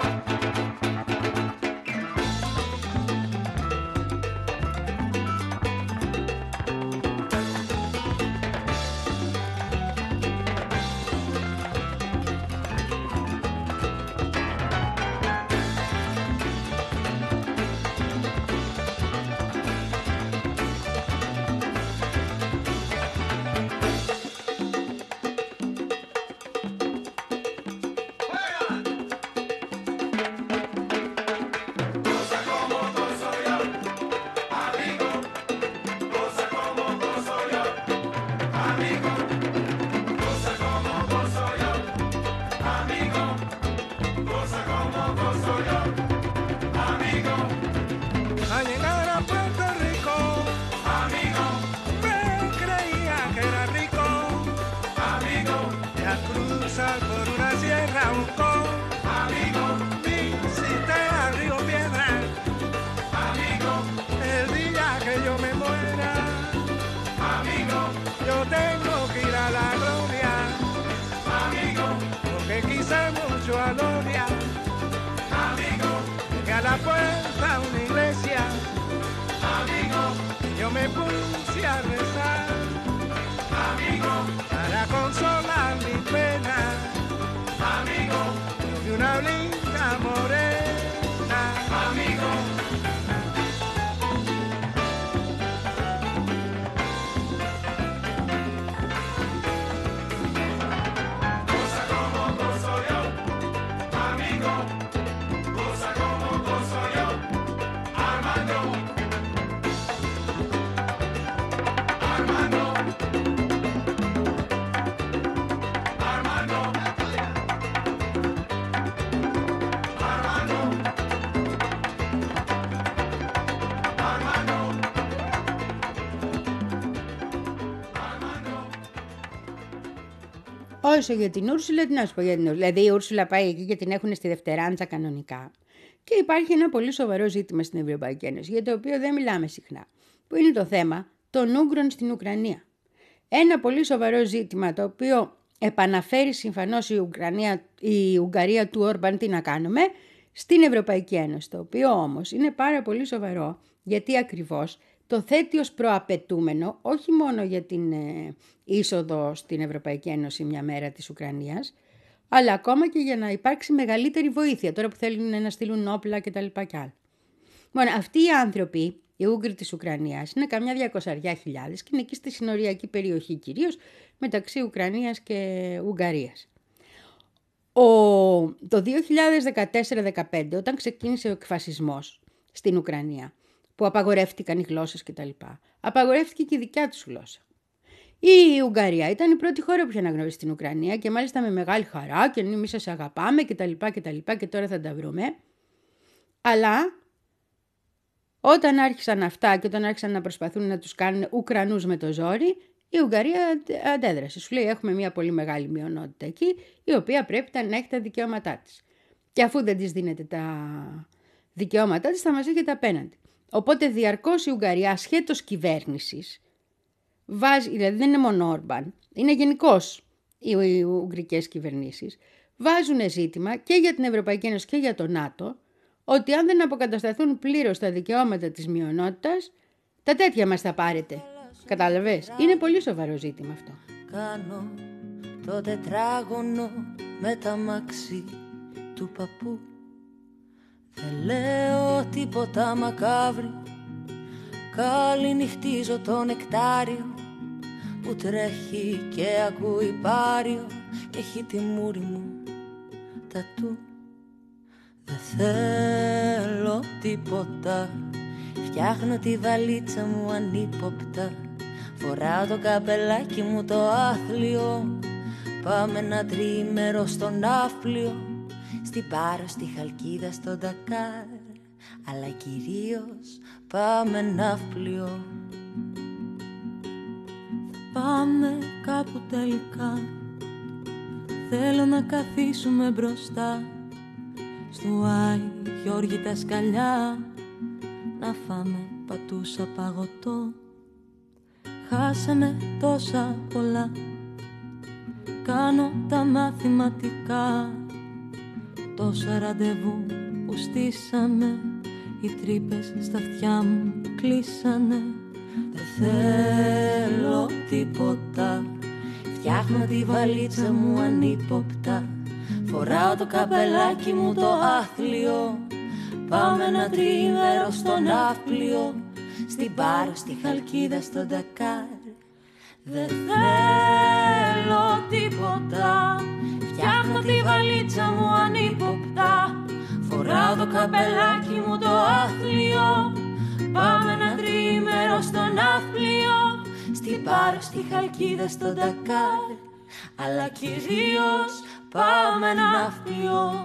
Al llegar a Puerto Rico, Amigo, me creía que era rico. amigo, Y al cruzar por una sierra buscó, amigo, visité al río Piedra. amigo, El día que yo me muera, amigo, yo tengo que ir a la gloria, amigo, porque quise mucho a gloria. amigo, Llegué a la puerta a una iglesia, amigo, yo me puse a rezar amigo, para consolar mi pena. amigo, Y una linda morena, amigo. Cosa como gozo yo, amigo. Cosa como gozo yo, Armando. Armando. Armando. Armando. Armando. Όσο για την Ούρσουλα, τι να σου πω για την Ούρσουλα. Δηλαδή η Ούρσουλα πάει εκεί και την έχουν στη Δευτεράντζα κανονικά. Και υπάρχει ένα πολύ σοβαρό ζήτημα στην Ευρωπαϊκή Ένωση, για το οποίο δεν μιλάμε συχνά, που είναι το θέμα των Ούγγρων στην Ουκρανία. Ένα πολύ σοβαρό ζήτημα, το οποίο επαναφέρει συμφανώς η, Ουκρανία, η Ουγγαρία του Όρμπαν, τι να κάνουμε, στην Ευρωπαϊκή Ένωση. Το οποίο όμως είναι πάρα πολύ σοβαρό, γιατί ακριβώς το θέτει ως προαπαιτούμενο, όχι μόνο για την ε, είσοδο στην Ευρωπαϊκή Ένωση μια μέρα της Ουκρανίας, αλλά ακόμα και για να υπάρξει μεγαλύτερη βοήθεια, τώρα που θέλουν να στείλουν όπλα κτλ. Κι άλλα. Μόνο αυτοί οι άνθρωποι, οι Ούγγροι της Ουκρανίας, είναι καμιά διακόσιες χιλιάδες και είναι εκεί στη συνοριακή περιοχή, κυρίως μεταξύ Ουκρανίας και Ουγγαρίας. Ο, το δύο χιλιάδες δεκατέσσερα δεκαπέντε, όταν ξεκίνησε ο εκφασισμός στην Ουκρανία, που απαγορεύτηκαν οι γλώσσες κτλ., απαγορεύτηκε και η δικιά τους γλώσσα. Η Ουγγαρία ήταν η πρώτη χώρα που είχε αναγνωρίσει την Ουκρανία και μάλιστα με μεγάλη χαρά και εμείς σας αγαπάμε κτλ. κτλ. Και τώρα θα τα βρούμε. Αλλά όταν άρχισαν αυτά και όταν άρχισαν να προσπαθούν να τους κάνουν Ουκρανούς με το ζόρι, η Ουγγαρία αντέδρασε. Σου λέει: έχουμε μια πολύ μεγάλη μειονότητα εκεί, η οποία πρέπει να έχει τα δικαιώματά της. Και αφού δεν της δίνετε τα δικαιώματά της, θα μας έχετε απέναντι. Οπότε διαρκώς η Ουγγαρία, ασχέτως κυβέρνησης, βάζει, δηλαδή δεν είναι μόνο Όρμπαν, είναι γενικώς οι ουγγρικές κυβερνήσεις, βάζουν ζήτημα και για την Ευρωπαϊκή Ένωση και για το ΝΑΤΟ, ότι αν δεν αποκατασταθούν πλήρως τα δικαιώματα της μειονότητας, τα τέτοια μας θα πάρετε. Κατάλαβες, είναι πολύ σοβαρό ζήτημα αυτό. Κάνω το τετράγωνο με τα μάξι του παππού. Δεν λέω τίποτα μακάβρι, καληνυχτίζω το νεκτάριο που τρέχει και ακούει πάριο και έχει τη μούρη μου τατού. Δεν θέλω τίποτα, φτιάχνω τη βαλίτσα μου ανύποπτα, φοράω το καπελάκι μου το άθλιο, πάμε ένα τριήμερο στο Ναύπλιο, στην Πάρο, στη Χαλκίδα, στο Ντακάρ, αλλά κυρίως πάμε ναύπλιο. Θα πάμε κάπου τελικά, θέλω να καθίσουμε μπροστά στο Άι Γιώργη τα σκαλιά, να φάμε πατούσα παγωτό. Χάσαμε τόσα πολλά, κάνω τα μαθηματικά, τόσα ραντεβού που στήσαμε, οι τρύπες στα αυτιά μου κλείσανε. Δεν θέλω τίποτα, φτιάχνω τη βαλίτσα μου ανύποπτα, φοράω το καπελάκι μου το άθλιο, πάμε ένα τριήμερο στο ναύπλιο, στην Πάρο, στη Χαλκίδα, στο Ντακάρ. Δεν θέλω τίποτα, φτιάχνω τη βαλίτσα μου ανύποπτα, φοράω το καπελάκι μου το άθλιο, πάμε ένα τριήμερο στο ναύπλιο, στην Πάρο, στη Χαλκίδα, στο Ντακάρ, αλλά κυρίως πάμε ναύπλιο.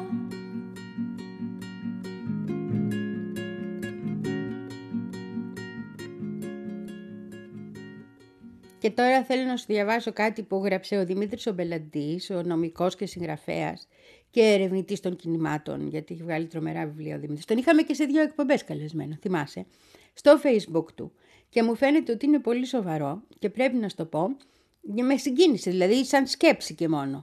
Και τώρα θέλω να σου διαβάσω κάτι που γράψε ο Δημήτρης ο Μπελαντής, ο νομικός και συγγραφέας και ερευνητής των κινημάτων, γιατί έχει βγάλει τρομερά βιβλία ο Δημήτρης. Τον είχαμε και σε δύο εκπομπές καλεσμένο, θυμάσαι, στο Facebook του. Και μου φαίνεται ότι είναι πολύ σοβαρό και πρέπει να σου το πω, με συγκίνησε, δηλαδή σαν σκέψη και μόνο.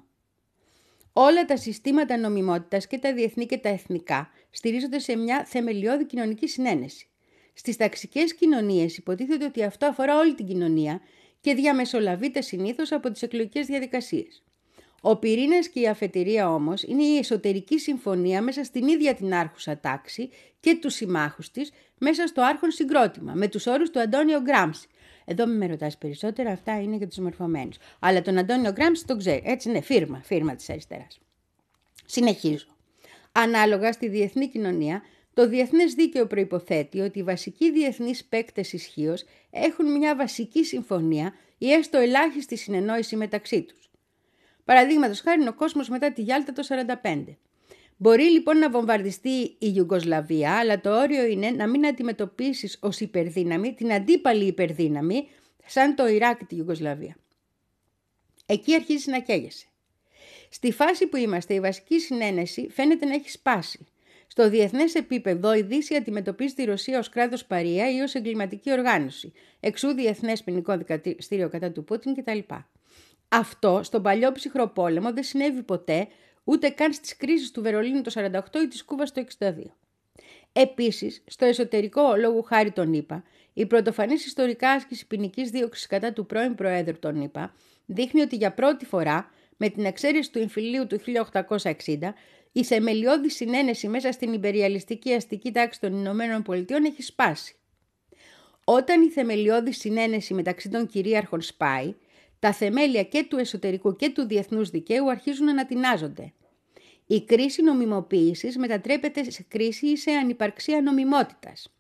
Όλα τα συστήματα νομιμότητας και τα διεθνή και τα εθνικά στηρίζονται σε μια θεμελιώδη κοινωνική συνένεση. Στις ταξικές κοινωνίες υποτίθεται ότι αυτό αφορά όλη την κοινωνία και διαμεσολαβείται συνήθως από τις εκλογικές διαδικασίες. Ο πυρήνας και η αφετηρία όμως είναι η εσωτερική συμφωνία μέσα στην ίδια την άρχουσα τάξη και τους συμμάχους της μέσα στο άρχον συγκρότημα, με τους όρους του Αντώνιο Γκράμψη. Εδώ με ρωτάς περισσότερα, αυτά είναι για τους μορφωμένους. Αλλά τον Αντώνιο Γκράμψη τον ξέρει, έτσι είναι, φίρμα, φίρμα της αριστεράς. Συνεχίζω. Ανάλογα στη διεθνή κοινωνία, το διεθνές δίκαιο προϋποθέτει ότι οι βασικοί διεθνείς παίκτες ισχύως έχουν μια βασική συμφωνία ή έστω ελάχιστη συνεννόηση μεταξύ τους. Παραδείγματος χάρη ο κόσμος μετά τη Γιάλτα το χίλια εννιακόσια σαράντα πέντε. Μπορεί λοιπόν να βομβαρδιστεί η Ιουγκοσλαβία, αλλά το όριο είναι να μην αντιμετωπίσεις ως υπερδύναμη την αντίπαλη υπερδύναμη σαν το Ιράκ τη Ιουγκοσλαβία. Εκεί αρχίζει να καίγεσαι. Στη φάση που είμαστε η βασική συνένεση φαίνεται να έχει σπάσει. Στο διεθνές επίπεδο η Δύση αντιμετωπίζει τη Ρωσία ως κράτος παρεία ή ως εγκληματική οργάνωση, εξού διεθνές ποινικό δικαστήριο κατά του Πούτιν κτλ. Αυτό στον παλιό ψυχρό πόλεμο δεν συνέβη ποτέ, ούτε καν στις κρίσεις του Βερολίνου το χίλια εννιακόσια σαράντα οκτώ ή της Κούβας το χίλια εννιακόσια εξήντα δύο. Επίσης, στο εσωτερικό λόγου χάρη των ΗΠΑ, η πρωτοφανής ιστορικά άσκηση ποινικής δίωξης κατά του πρώην Προέδρου των ΗΠΑ δείχνει ότι για πρώτη φορά, με την εξαίρεση του εμφυλίου του χίλια οκτακόσια εξήντα, η θεμελιώδη συνένεση μέσα στην υπεριαλιστική αστική τάξη των Ηνωμένων Πολιτειών έχει σπάσει. Όταν η θεμελιώδη συνένεση μεταξύ των κυρίαρχων σπάει, τα θεμέλια και του εσωτερικού και του διεθνούς δικαίου αρχίζουν να ανατινάζονται. Η κρίση νομιμοποίησης μετατρέπεται σε κρίση ή σε ανυπαρξία νομιμότητας.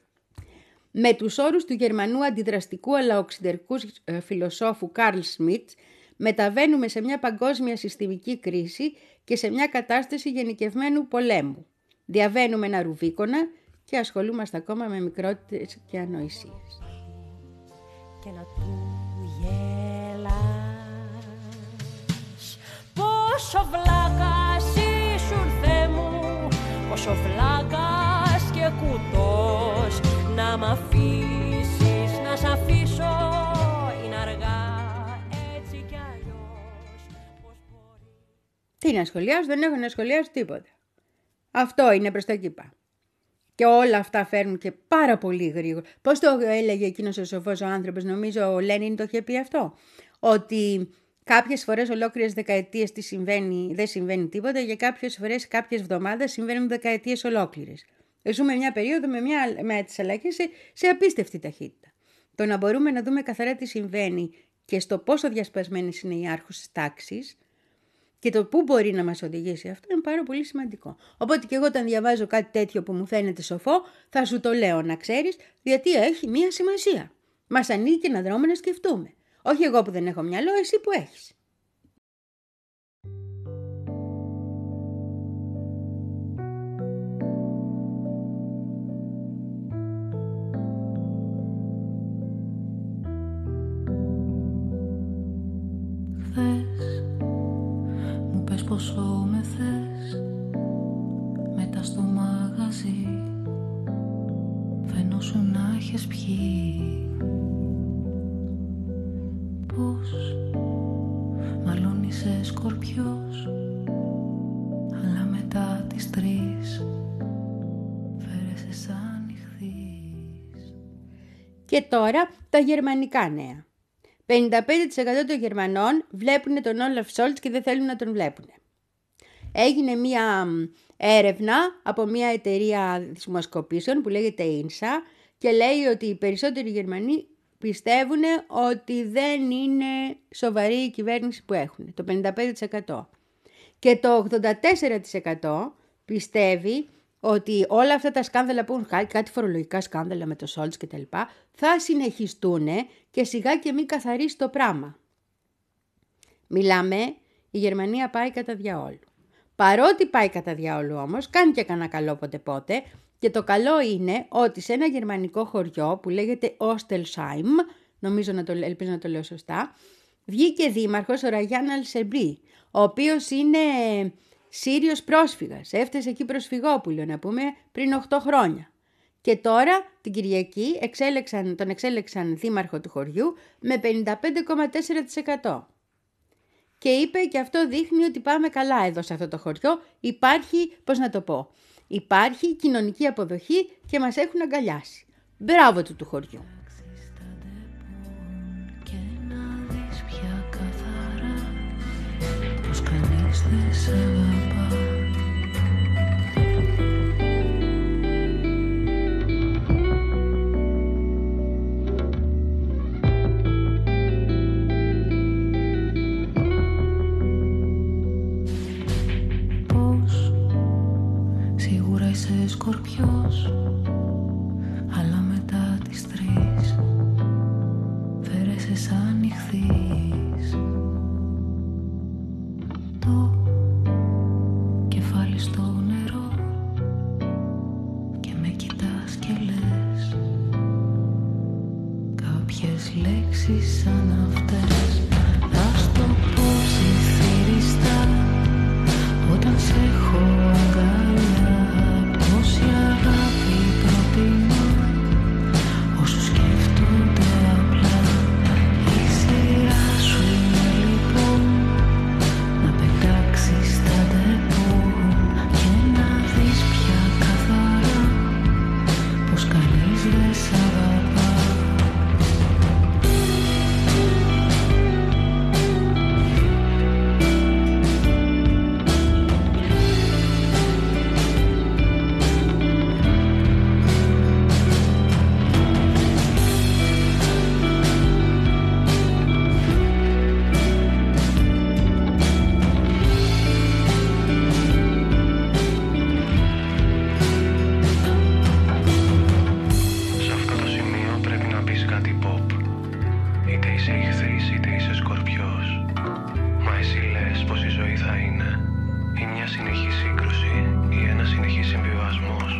Με τους όρους του Γερμανού αντιδραστικού αλλά οξυντερικού φιλοσόφου Καρλ Σμιτ, μεταβαίνουμε σε μια παγκόσμια συστημική κρίση και σε μια κατάσταση γενικευμένου πολέμου. Διαβαίνουμε ένα ρουβίκονα και ασχολούμαστε ακόμα με μικρότητες και ανοησίες. Και να του γελάς. Πόσο βλάκας ήσουν, Θεέ μου, πόσο βλάκας και κουτός, να μ' αφήσεις να σ' αφήσω, είναι αργά έτσι κι αλλιώς. Τι να σχολιάσω, δεν έχω να σχολιάσω τίποτα. Αυτό είναι προς τα εκεί πάω. Και όλα αυτά φέρνουν και πάρα πολύ γρήγορα. Πώς το έλεγε εκείνος ο σοφός ο άνθρωπος, νομίζω ο Λένιν το είχε πει αυτό, ότι κάποιες φορές ολόκληρες δεκαετίες τι συμβαίνει, δεν συμβαίνει τίποτα, και κάποιες φορές, κάποιες εβδομάδες συμβαίνουν δεκαετίες ολόκληρες. Ζούμε μια περίοδο με, μια, με τις αλλαγές σε, σε απίστευτη ταχύτητα. Το να μπορούμε να δούμε καθαρά τι συμβαίνει και στο πόσο διασπασμένες είναι οι άρχουσες τάξεις και το πού μπορεί να μας οδηγήσει αυτό είναι πάρα πολύ σημαντικό. Οπότε και εγώ όταν διαβάζω κάτι τέτοιο που μου φαίνεται σοφό, θα σου το λέω να ξέρεις, γιατί έχει μία σημασία. Μας ανήκει να δρόμο να σκεφτούμε. Όχι εγώ που δεν έχω μυαλό, εσύ που έχεις. πόσο με θες, μετά στο μαγαζί φαινόσου να έχεις πιει. Πώς μάλλον είσαι σκορπιός, αλλά μετά τις τρεις φέρεσαι σαν ηχθείς. Και τώρα τα γερμανικά νέα. πενήντα πέντε τοις εκατό των Γερμανών βλέπουν τον Όλαφ Σόλτς και δεν θέλουν να τον βλέπουν. Έγινε μία έρευνα από μία εταιρεία δημοσκοπήσεων που λέγεται ίνσα και λέει ότι οι περισσότεροι Γερμανοί πιστεύουν ότι δεν είναι σοβαρή η κυβέρνηση που έχουν, το πενήντα πέντε τοις εκατό. Και το ογδόντα τέσσερα τοις εκατό πιστεύει ότι όλα αυτά τα σκάνδαλα που έχουν χάσει, κάτι φορολογικά σκάνδαλα με το Σόλτς και τα λοιπά, θα συνεχιστούν και σιγά και μην καθαρίσει το πράγμα. Μιλάμε, η Γερμανία πάει κατά διαόλου. Παρότι πάει κατά διαόλου όμως, κάνει και κανένα καλό πότε πότε, και το καλό είναι ότι σε ένα γερμανικό χωριό που λέγεται Ostelsheim, νομίζω να το, ελπίζω να το λέω σωστά, βγήκε δήμαρχος ο Ραγιάν Αλσεμπρί, ο οποίος είναι Σύριος πρόσφυγας. Έφτασε εκεί προσφυγόπουλο, να πούμε, πριν οκτώ χρόνια. Και τώρα την Κυριακή εξέλεξαν, τον εξέλεξαν δήμαρχο του χωριού με πενήντα πέντε κόμμα τέσσερα τοις εκατό. Και είπε, και αυτό δείχνει ότι πάμε καλά εδώ σε αυτό το χωριό, υπάρχει, πώς να το πω, υπάρχει κοινωνική αποδοχή και μας έχουν αγκαλιάσει. Μπράβο του του χωριού. Και να δεις πια καθαρά πως κανείς δεν σ' αγαπά. Πως σίγουρα είσαι σκορπιός, αλλά μετά τις τρεις φέρεσαι σαν ηχθείς. Το κεφάλι στο νερό και με κοιτάς και λες κάποιες λέξεις σαν αυτές. Ας το πω ψιθυριστά όταν σε έχω αγκαλιά, πως η αγάπη προτιμά όσους σκέφτονται απλά. Η σειρά σου είναι λοιπόν να πετάξεις τα ντεπό και να δεις πια καθαρά πως κανείς δεν σ' αγαπά. Σε αυτό το σημείο πρέπει να πεις κάτι pop. Είτε είσαι ηχθής είτε είσαι σκορπιός. Μα εσύ λες πως η ζωή θα είναι ή μια συνεχή σύγκρουση ή ένα συνεχής συμβιβασμός.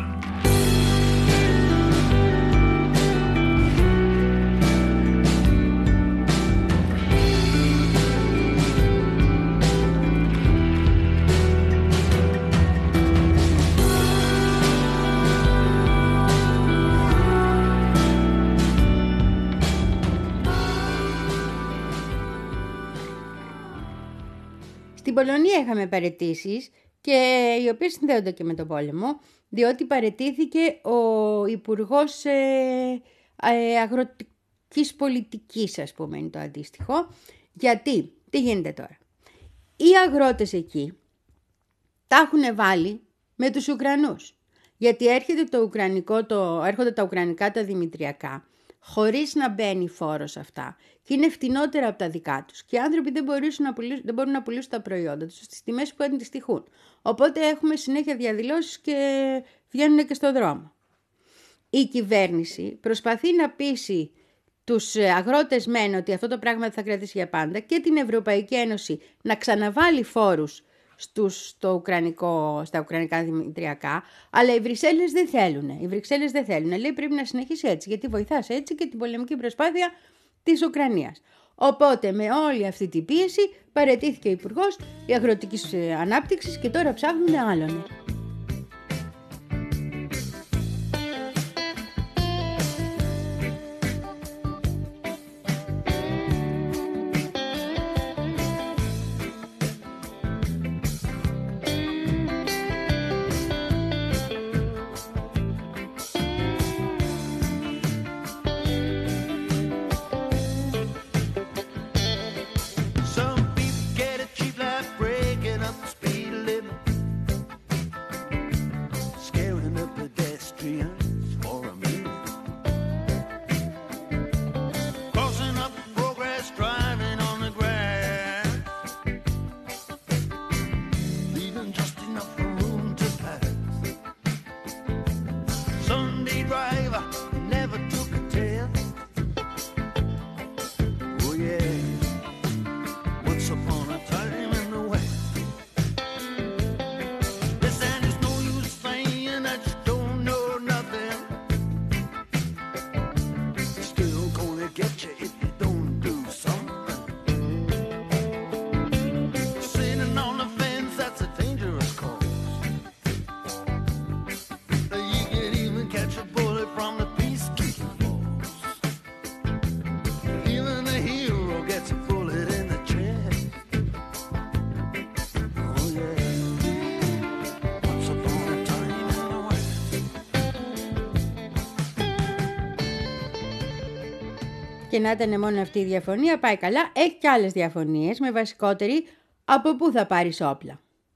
Στην Πολωνία είχαμε παραιτήσεις και οι οποίες συνδέονται και με τον πόλεμο, διότι παραιτήθηκε ο Υπουργός ε, ε, Αγροτικής Πολιτικής, ας πούμε, είναι το αντίστοιχο. Γιατί, τι γίνεται τώρα. Οι αγρότες εκεί τα έχουν βάλει με τους Ουκρανούς. Γιατί έρχεται το ουκρανικό, το, έρχονται τα ουκρανικά τα δημητριακά, χωρίς να μπαίνει φόρος αυτά. Και είναι φτηνότερα από τα δικά τους. Και οι άνθρωποι δεν, να πουλήσουν, δεν μπορούν να πουλήσουν τα προϊόντα τους στις τιμές που αντιστοιχούν. Οπότε έχουμε συνέχεια διαδηλώσεις και βγαίνουν και στο δρόμο. Η κυβέρνηση προσπαθεί να πείσει τους αγρότες μεν ότι αυτό το πράγμα θα κρατήσει για πάντα και την Ευρωπαϊκή Ένωση να ξαναβάλει φόρους στους, στο ουκρανικό, στα ουκρανικά δημητριακά, αλλά οι Βρυξέλλες δεν θέλουν. Οι Βρυξέλλες δεν θέλουν. Λέει πρέπει να συνεχίσει έτσι, γιατί βοηθάς έτσι και την πολεμική προσπάθεια της Ουκρανίας. Οπότε με όλη αυτή την πίεση παραιτήθηκε ο Υπουργός Αγροτικής Ανάπτυξης και τώρα ψάχνουν άλλον. Και να ήταν μόνο αυτή η διαφωνία, πάει καλά. Έχει και άλλες διαφωνίες, με βασικότερη από πού θα πάρεις όπλα.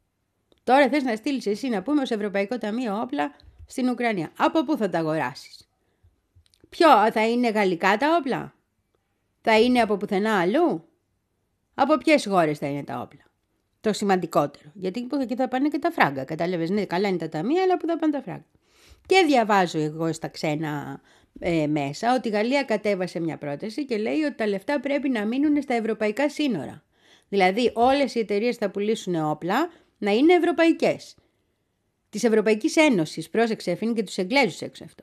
Τώρα θες να στείλεις εσύ, να πούμε, ως Ευρωπαϊκό Ταμείο όπλα στην Ουκρανία. Από πού θα τα αγοράσεις? Ποιο, θα είναι γαλλικά τα όπλα? Θα είναι από πουθενά αλλού? Από ποιες χώρες θα είναι τα όπλα? Το σημαντικότερο. Γιατί εκεί θα πάνε και τα φράγκα. Κατάλαβες, ναι, καλά είναι τα ταμεία, αλλά που θα πάνε τα φράγκα. Και διαβάζω εγώ στα ξένα ε, μέσα ότι η Γαλλία κατέβασε μια πρόταση και λέει ότι τα λεφτά πρέπει να μείνουν στα ευρωπαϊκά σύνορα. Δηλαδή όλες οι εταιρείες θα πουλήσουν όπλα να είναι ευρωπαϊκές. Της Ευρωπαϊκής Ένωσης, πρόσεξε, αφήνει και τους Εγγλέζους έξω αυτό.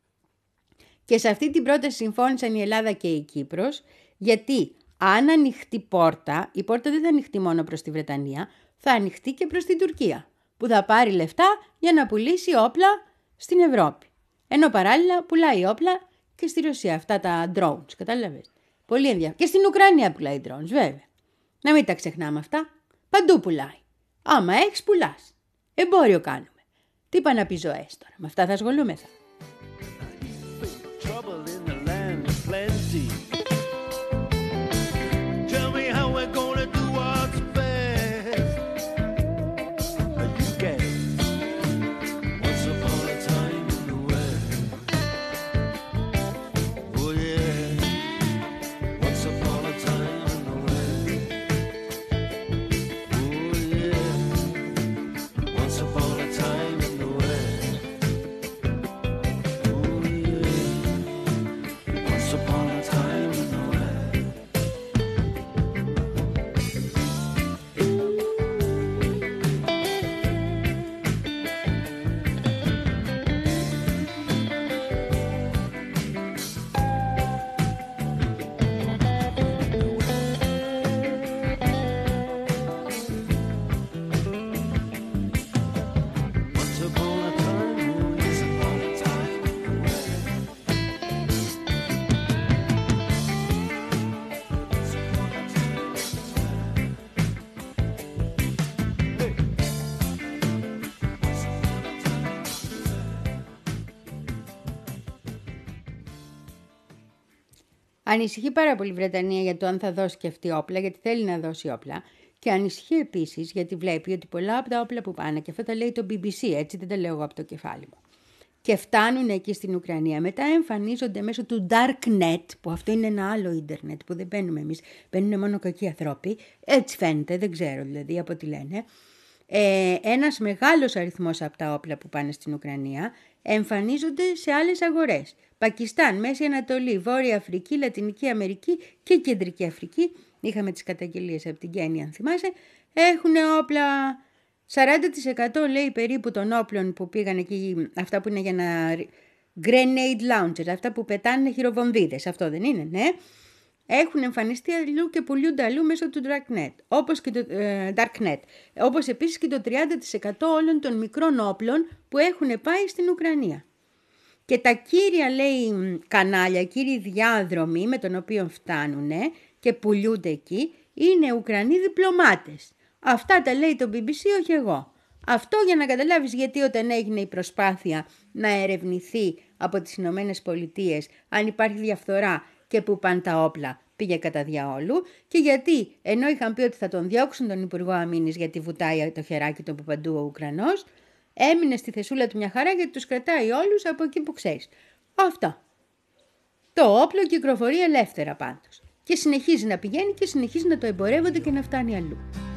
Και σε αυτή την πρόταση συμφώνησαν η Ελλάδα και η Κύπρος, γιατί αν ανοιχτεί πόρτα, η πόρτα δεν θα ανοιχτεί μόνο προς τη Βρετανία, θα ανοιχτεί και προς την Τουρκία, που θα πάρει λεφτά για να πουλήσει όπλα στην Ευρώπη. Ενώ παράλληλα πουλάει όπλα και στη Ρωσία, αυτά τα drones, κατάλαβες. Πολύ ενδιαφέρον. Και στην Ουκρανία πουλάει drones, βέβαια. Να μην τα ξεχνάμε αυτά. Παντού πουλάει. Άμα έχεις, πουλάς. Εμπόριο κάνουμε. Τι πάνε να πει ζωές τώρα. Με αυτά θα ασχολούμεθα. Ανησυχεί πάρα πολύ η Βρετανία για το αν θα δώσει και αυτή όπλα, γιατί θέλει να δώσει όπλα. Και ανησυχεί επίσης γιατί βλέπει ότι πολλά από τα όπλα που πάνε, και αυτό τα λέει το μπι μπι σι, έτσι δεν τα λέω εγώ από το κεφάλι μου, και φτάνουν εκεί στην Ουκρανία, μετά εμφανίζονται μέσω του Darknet, που αυτό είναι ένα άλλο ίντερνετ που δεν μπαίνουμε εμείς, μπαίνουν μόνο κακοί ανθρώποι, έτσι φαίνεται, δεν ξέρω δηλαδή από τι λένε. Ε, ένας μεγάλος αριθμός από τα όπλα που πάνε στην Ουκρανία εμφανίζονται σε άλλες αγορές. Πακιστάν, Μέση Ανατολή, Βόρεια Αφρική, Λατινική Αμερική και Κεντρική Αφρική. Είχαμε τις καταγγελίες από την Κένια, αν θυμάσαι. Έχουν όπλα, σαράντα τοις εκατό λέει περίπου των όπλων που πήγαν εκεί, αυτά που είναι για να... Grenade launchers, αυτά που πετάνε χειροβομβίδες, αυτό δεν είναι, ναι. έχουν εμφανιστεί αλλού και πουλούνται αλλού μέσω του Darknet, όπως, και το, ε, Darknet, όπως επίσης και το τριάντα τοις εκατό όλων των μικρών όπλων που έχουν πάει στην Ουκρανία. Και τα κύρια, λέει, κανάλια, κύριοι διάδρομοι με τον οποίο φτάνουν και πουλούνται εκεί, είναι Ουκρανοί διπλωμάτες. Αυτά τα λέει το μπι μπι σι, όχι εγώ. Αυτό για να καταλάβεις γιατί όταν έγινε η προσπάθεια να ερευνηθεί από τις Ηνωμένες Πολιτείες αν υπάρχει διαφθορά και που πάνε τα όπλα, πήγε κατά διαόλου, και γιατί ενώ είχαν πει ότι θα τον διώξουν τον Υπουργό Αμήνης γιατί βουτάει το χεράκι του από παντού ο Ουκρανός, έμεινε στη θεσούλα του μια χαρά γιατί τους κρατάει όλους από εκεί που ξέρεις. Αυτό. Το όπλο κυκλοφορεί ελεύθερα πάντως. Και συνεχίζει να πηγαίνει και συνεχίζει να το εμπορεύονται και να φτάνει αλλού.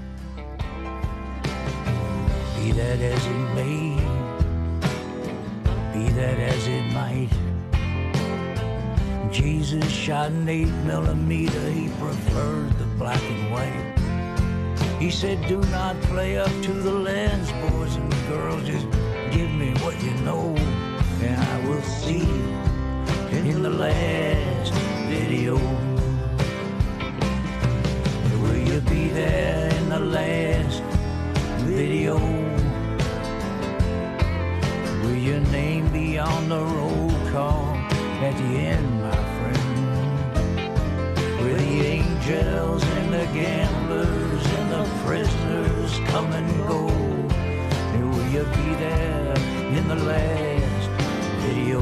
Be that as it may, be that as it might, Jesus shot an eight millimeter, he preferred the black and white. He said, do not play up to the lens, boys and girls, just give me what you know, and I will see you in the last video. Will you be there in the last video? Will your name be on the roll call at the end, my friend? Will the angels and the gamblers and the prisoners come and go? And will you be there in the last video?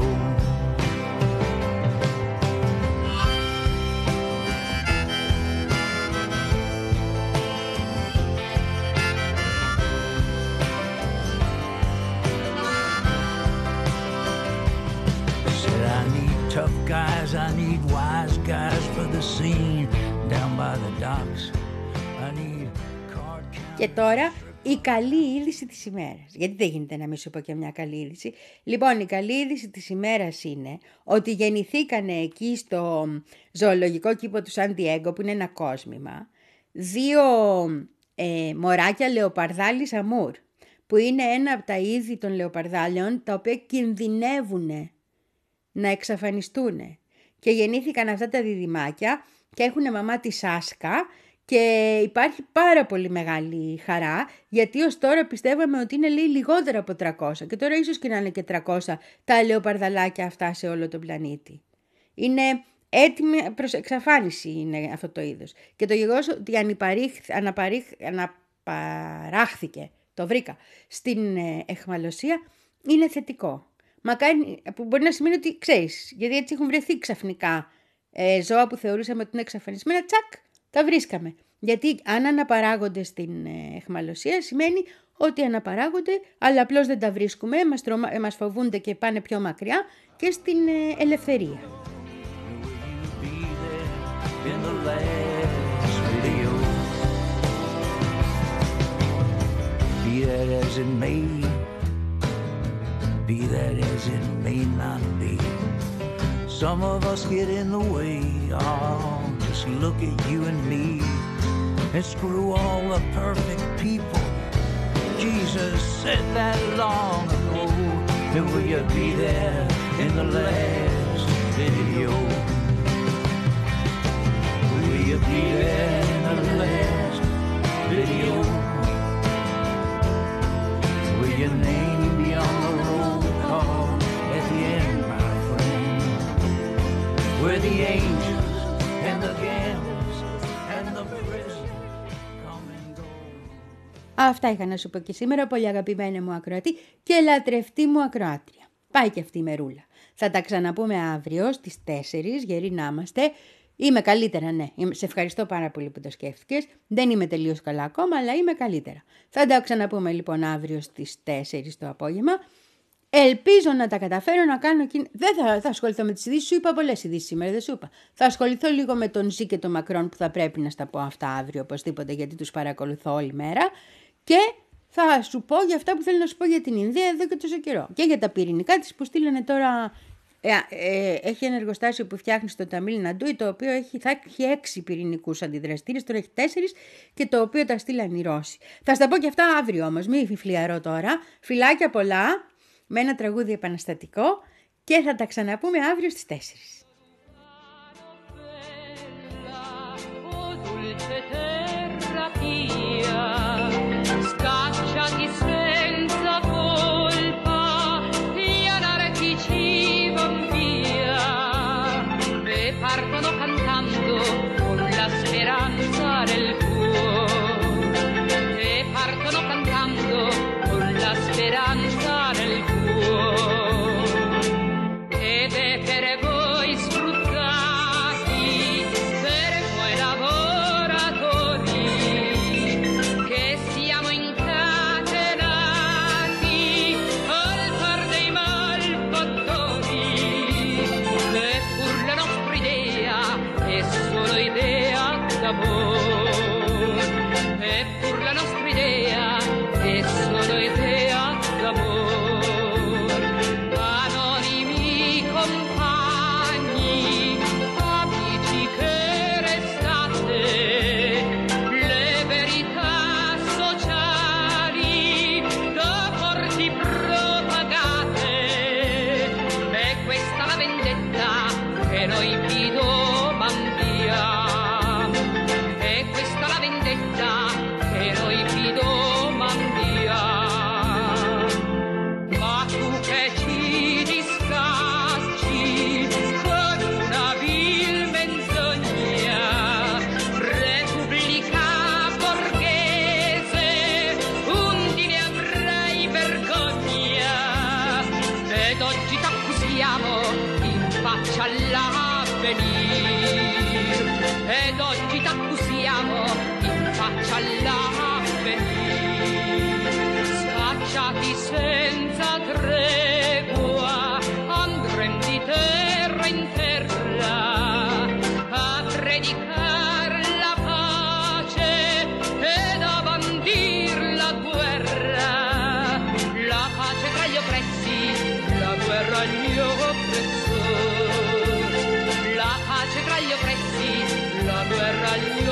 Tough guys, I need wise guys for the scene down by the docks. I need card counters. Και τώρα η καλή είδηση της ημέρας. Γιατί δεν γίνεται να μην σου πω και μια καλή είδηση. Λοιπόν, η καλή είδηση της ημέρας είναι ότι γεννηθήκανε εκεί στο ζωολογικό κήπο του Σαν Διέγκο, που είναι ένα κόσμημα, δύο ε, μωράκια λεοπαρδάλης αμούρ, που είναι ένα από τα είδη των λεοπαρδάλιων τα οποία κινδυνεύουν να εξαφανιστούν. Και γεννήθηκαν αυτά τα διδυμάκια και έχουν μαμά τη Σάσκα και υπάρχει πάρα πολύ μεγάλη χαρά, γιατί ως τώρα πιστεύαμε ότι είναι, λέει, λιγότερα από τριακόσια και τώρα ίσως και να είναι και τριακόσια τα λεοπαρδαλάκια αυτά σε όλο τον πλανήτη. Είναι έτοιμη προς εξαφάνιση είναι αυτό το είδος. Και το γεγονός ότι αναπαράχθηκε, το βρήκα, στην αιχμαλωσία είναι θετικό. Μακάρι, που μπορεί να σημαίνει ότι ξέρεις, γιατί έτσι έχουν βρεθεί ξαφνικά ε, ζώα που θεωρούσαμε ότι είναι εξαφανισμένα, τσακ, τα βρίσκαμε. Γιατί αν αναπαράγονται στην ε, αιχμαλωσία σημαίνει ότι αναπαράγονται, αλλά απλώς δεν τα βρίσκουμε, μας, τρομα, ε, μας φοβούνται και πάνε πιο μακριά και στην ε, ελευθερία. Be that as it may not be. Some of us get in the way. Oh, just look at you and me and screw all the perfect people. Jesus said that long ago. And will you be there in the last video? Will you be there in the last video? Will your name be on the roll call at the end, my friend? Where the angels and the gamblers and the prisoners come and go. Αυτά είχα να σου πω και σήμερα, πολύ αγαπημένη μου ακροατή και λατρευτή μου ακροάτρια. Πάει και αυτή η μερούλα. Θα τα ξαναπούμε αύριο στις τέσσερις, γεροί να είμαστε. Είμαι καλύτερα, ναι. Σε ευχαριστώ πάρα πολύ που το σκέφτηκες. Δεν είμαι τελείως καλά ακόμα, αλλά είμαι καλύτερα. Θα τα ξαναπούμε λοιπόν αύριο στις τέσσερις το απόγευμα. Ελπίζω να τα καταφέρω να κάνω... Δεν θα, θα ασχοληθώ με τις ειδήσεις, σου είπα πολλές ειδήσεις σήμερα, δεν σου είπα. Θα ασχοληθώ λίγο με τον Ζη και τον Μακρόν, που θα πρέπει να στα πω αυτά αύριο οπωσδήποτε, γιατί τους παρακολουθώ όλη μέρα. Και θα σου πω για αυτά που θέλω να σου πω για την Ινδία εδώ και τόσο καιρό. Και για τα πυρηνικά της που στείλανε τώρα... Ε, ε, έχει ένα εργοστάσιο που φτιάχνει στο Ταμίλ Ναντούι, το οποίο έχει, θα έχει έξι πυρηνικούς αντιδραστήρες, τώρα έχει τέσσερις και το οποίο τα στείλαν οι Ρώσοι. Θα στα πω και αυτά αύριο όμως, μη φιφλιαρώ τώρα. Φιλάκια πολλά, με ένα τραγούδι επαναστατικό και θα τα ξαναπούμε αύριο στις τέσσερις. dolce terapia, scacciati senza colpa, gli anarchi ci van via e partono cantando con la speranza nel cuore, e partono cantando con la speranza nel cuore, ed è per voi sfruttati, per voi lavoratori, che siamo incatenati al far dei malfattori, eppur la nostra idea è solo idea d'amore, eppur la nostra idea è solo idea d'amore. Anonimi compagni, amici che restate, le verità sociali da forti propagate, è questa la vendetta che noi vi domandiamo, è questa la vendetta che noi vi domandiamo. Ma tu che ci discacci con una vil menzogna, Repubblica borghese, undi ne avrai vergogna, ed oggi t'accusiamo in faccia all'avvenir, ed oggi t'accusiamo in faccia all'avvenir. Scacciati senza tregua, andrem di terra in terra a predicar la pace ed a bandir la guerra, la pace tra gli oppressi, la guerra agli oppressori, la pace tra gli oppressi, la guerra agli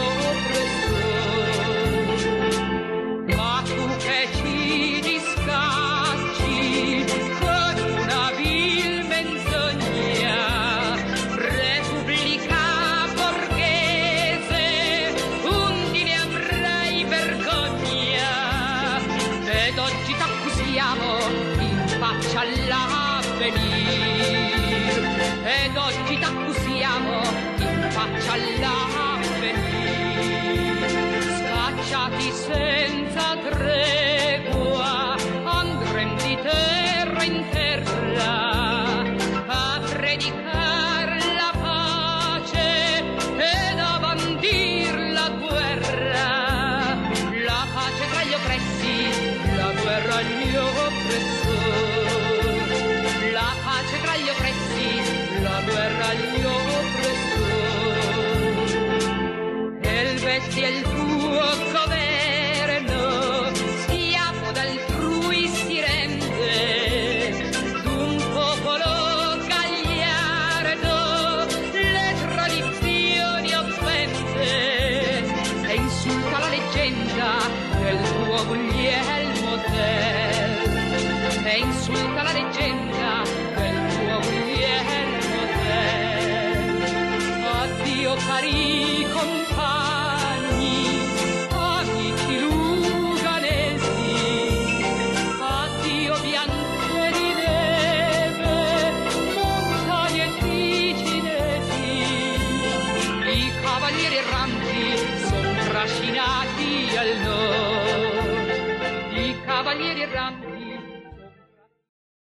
oppressori. Ma tu che ci discacci con una vil menzogna, Repubblica borghese, undi ne avrai vergogna, ed oggi t'accusiamo in faccia all'avvenir, ed oggi t'accusiamo in faccia all'avvenir. Scacciati senza tregua, andrem di terra in terra a predicar la pace ed a bandir la guerra, la pace tra gli oppressi, la guerra agli oppressori, la pace tra gli oppressi, la guerra agli oppressori. Elvesti è il tuo governo, schiavo d'altrui si rende, d'un popolo gagliardo le tradizioni offende, e insulta la leggenda del tuo Guglielmo Tell, e insulta la leggenda del tuo Guglielmo Tell. Addio Parigi,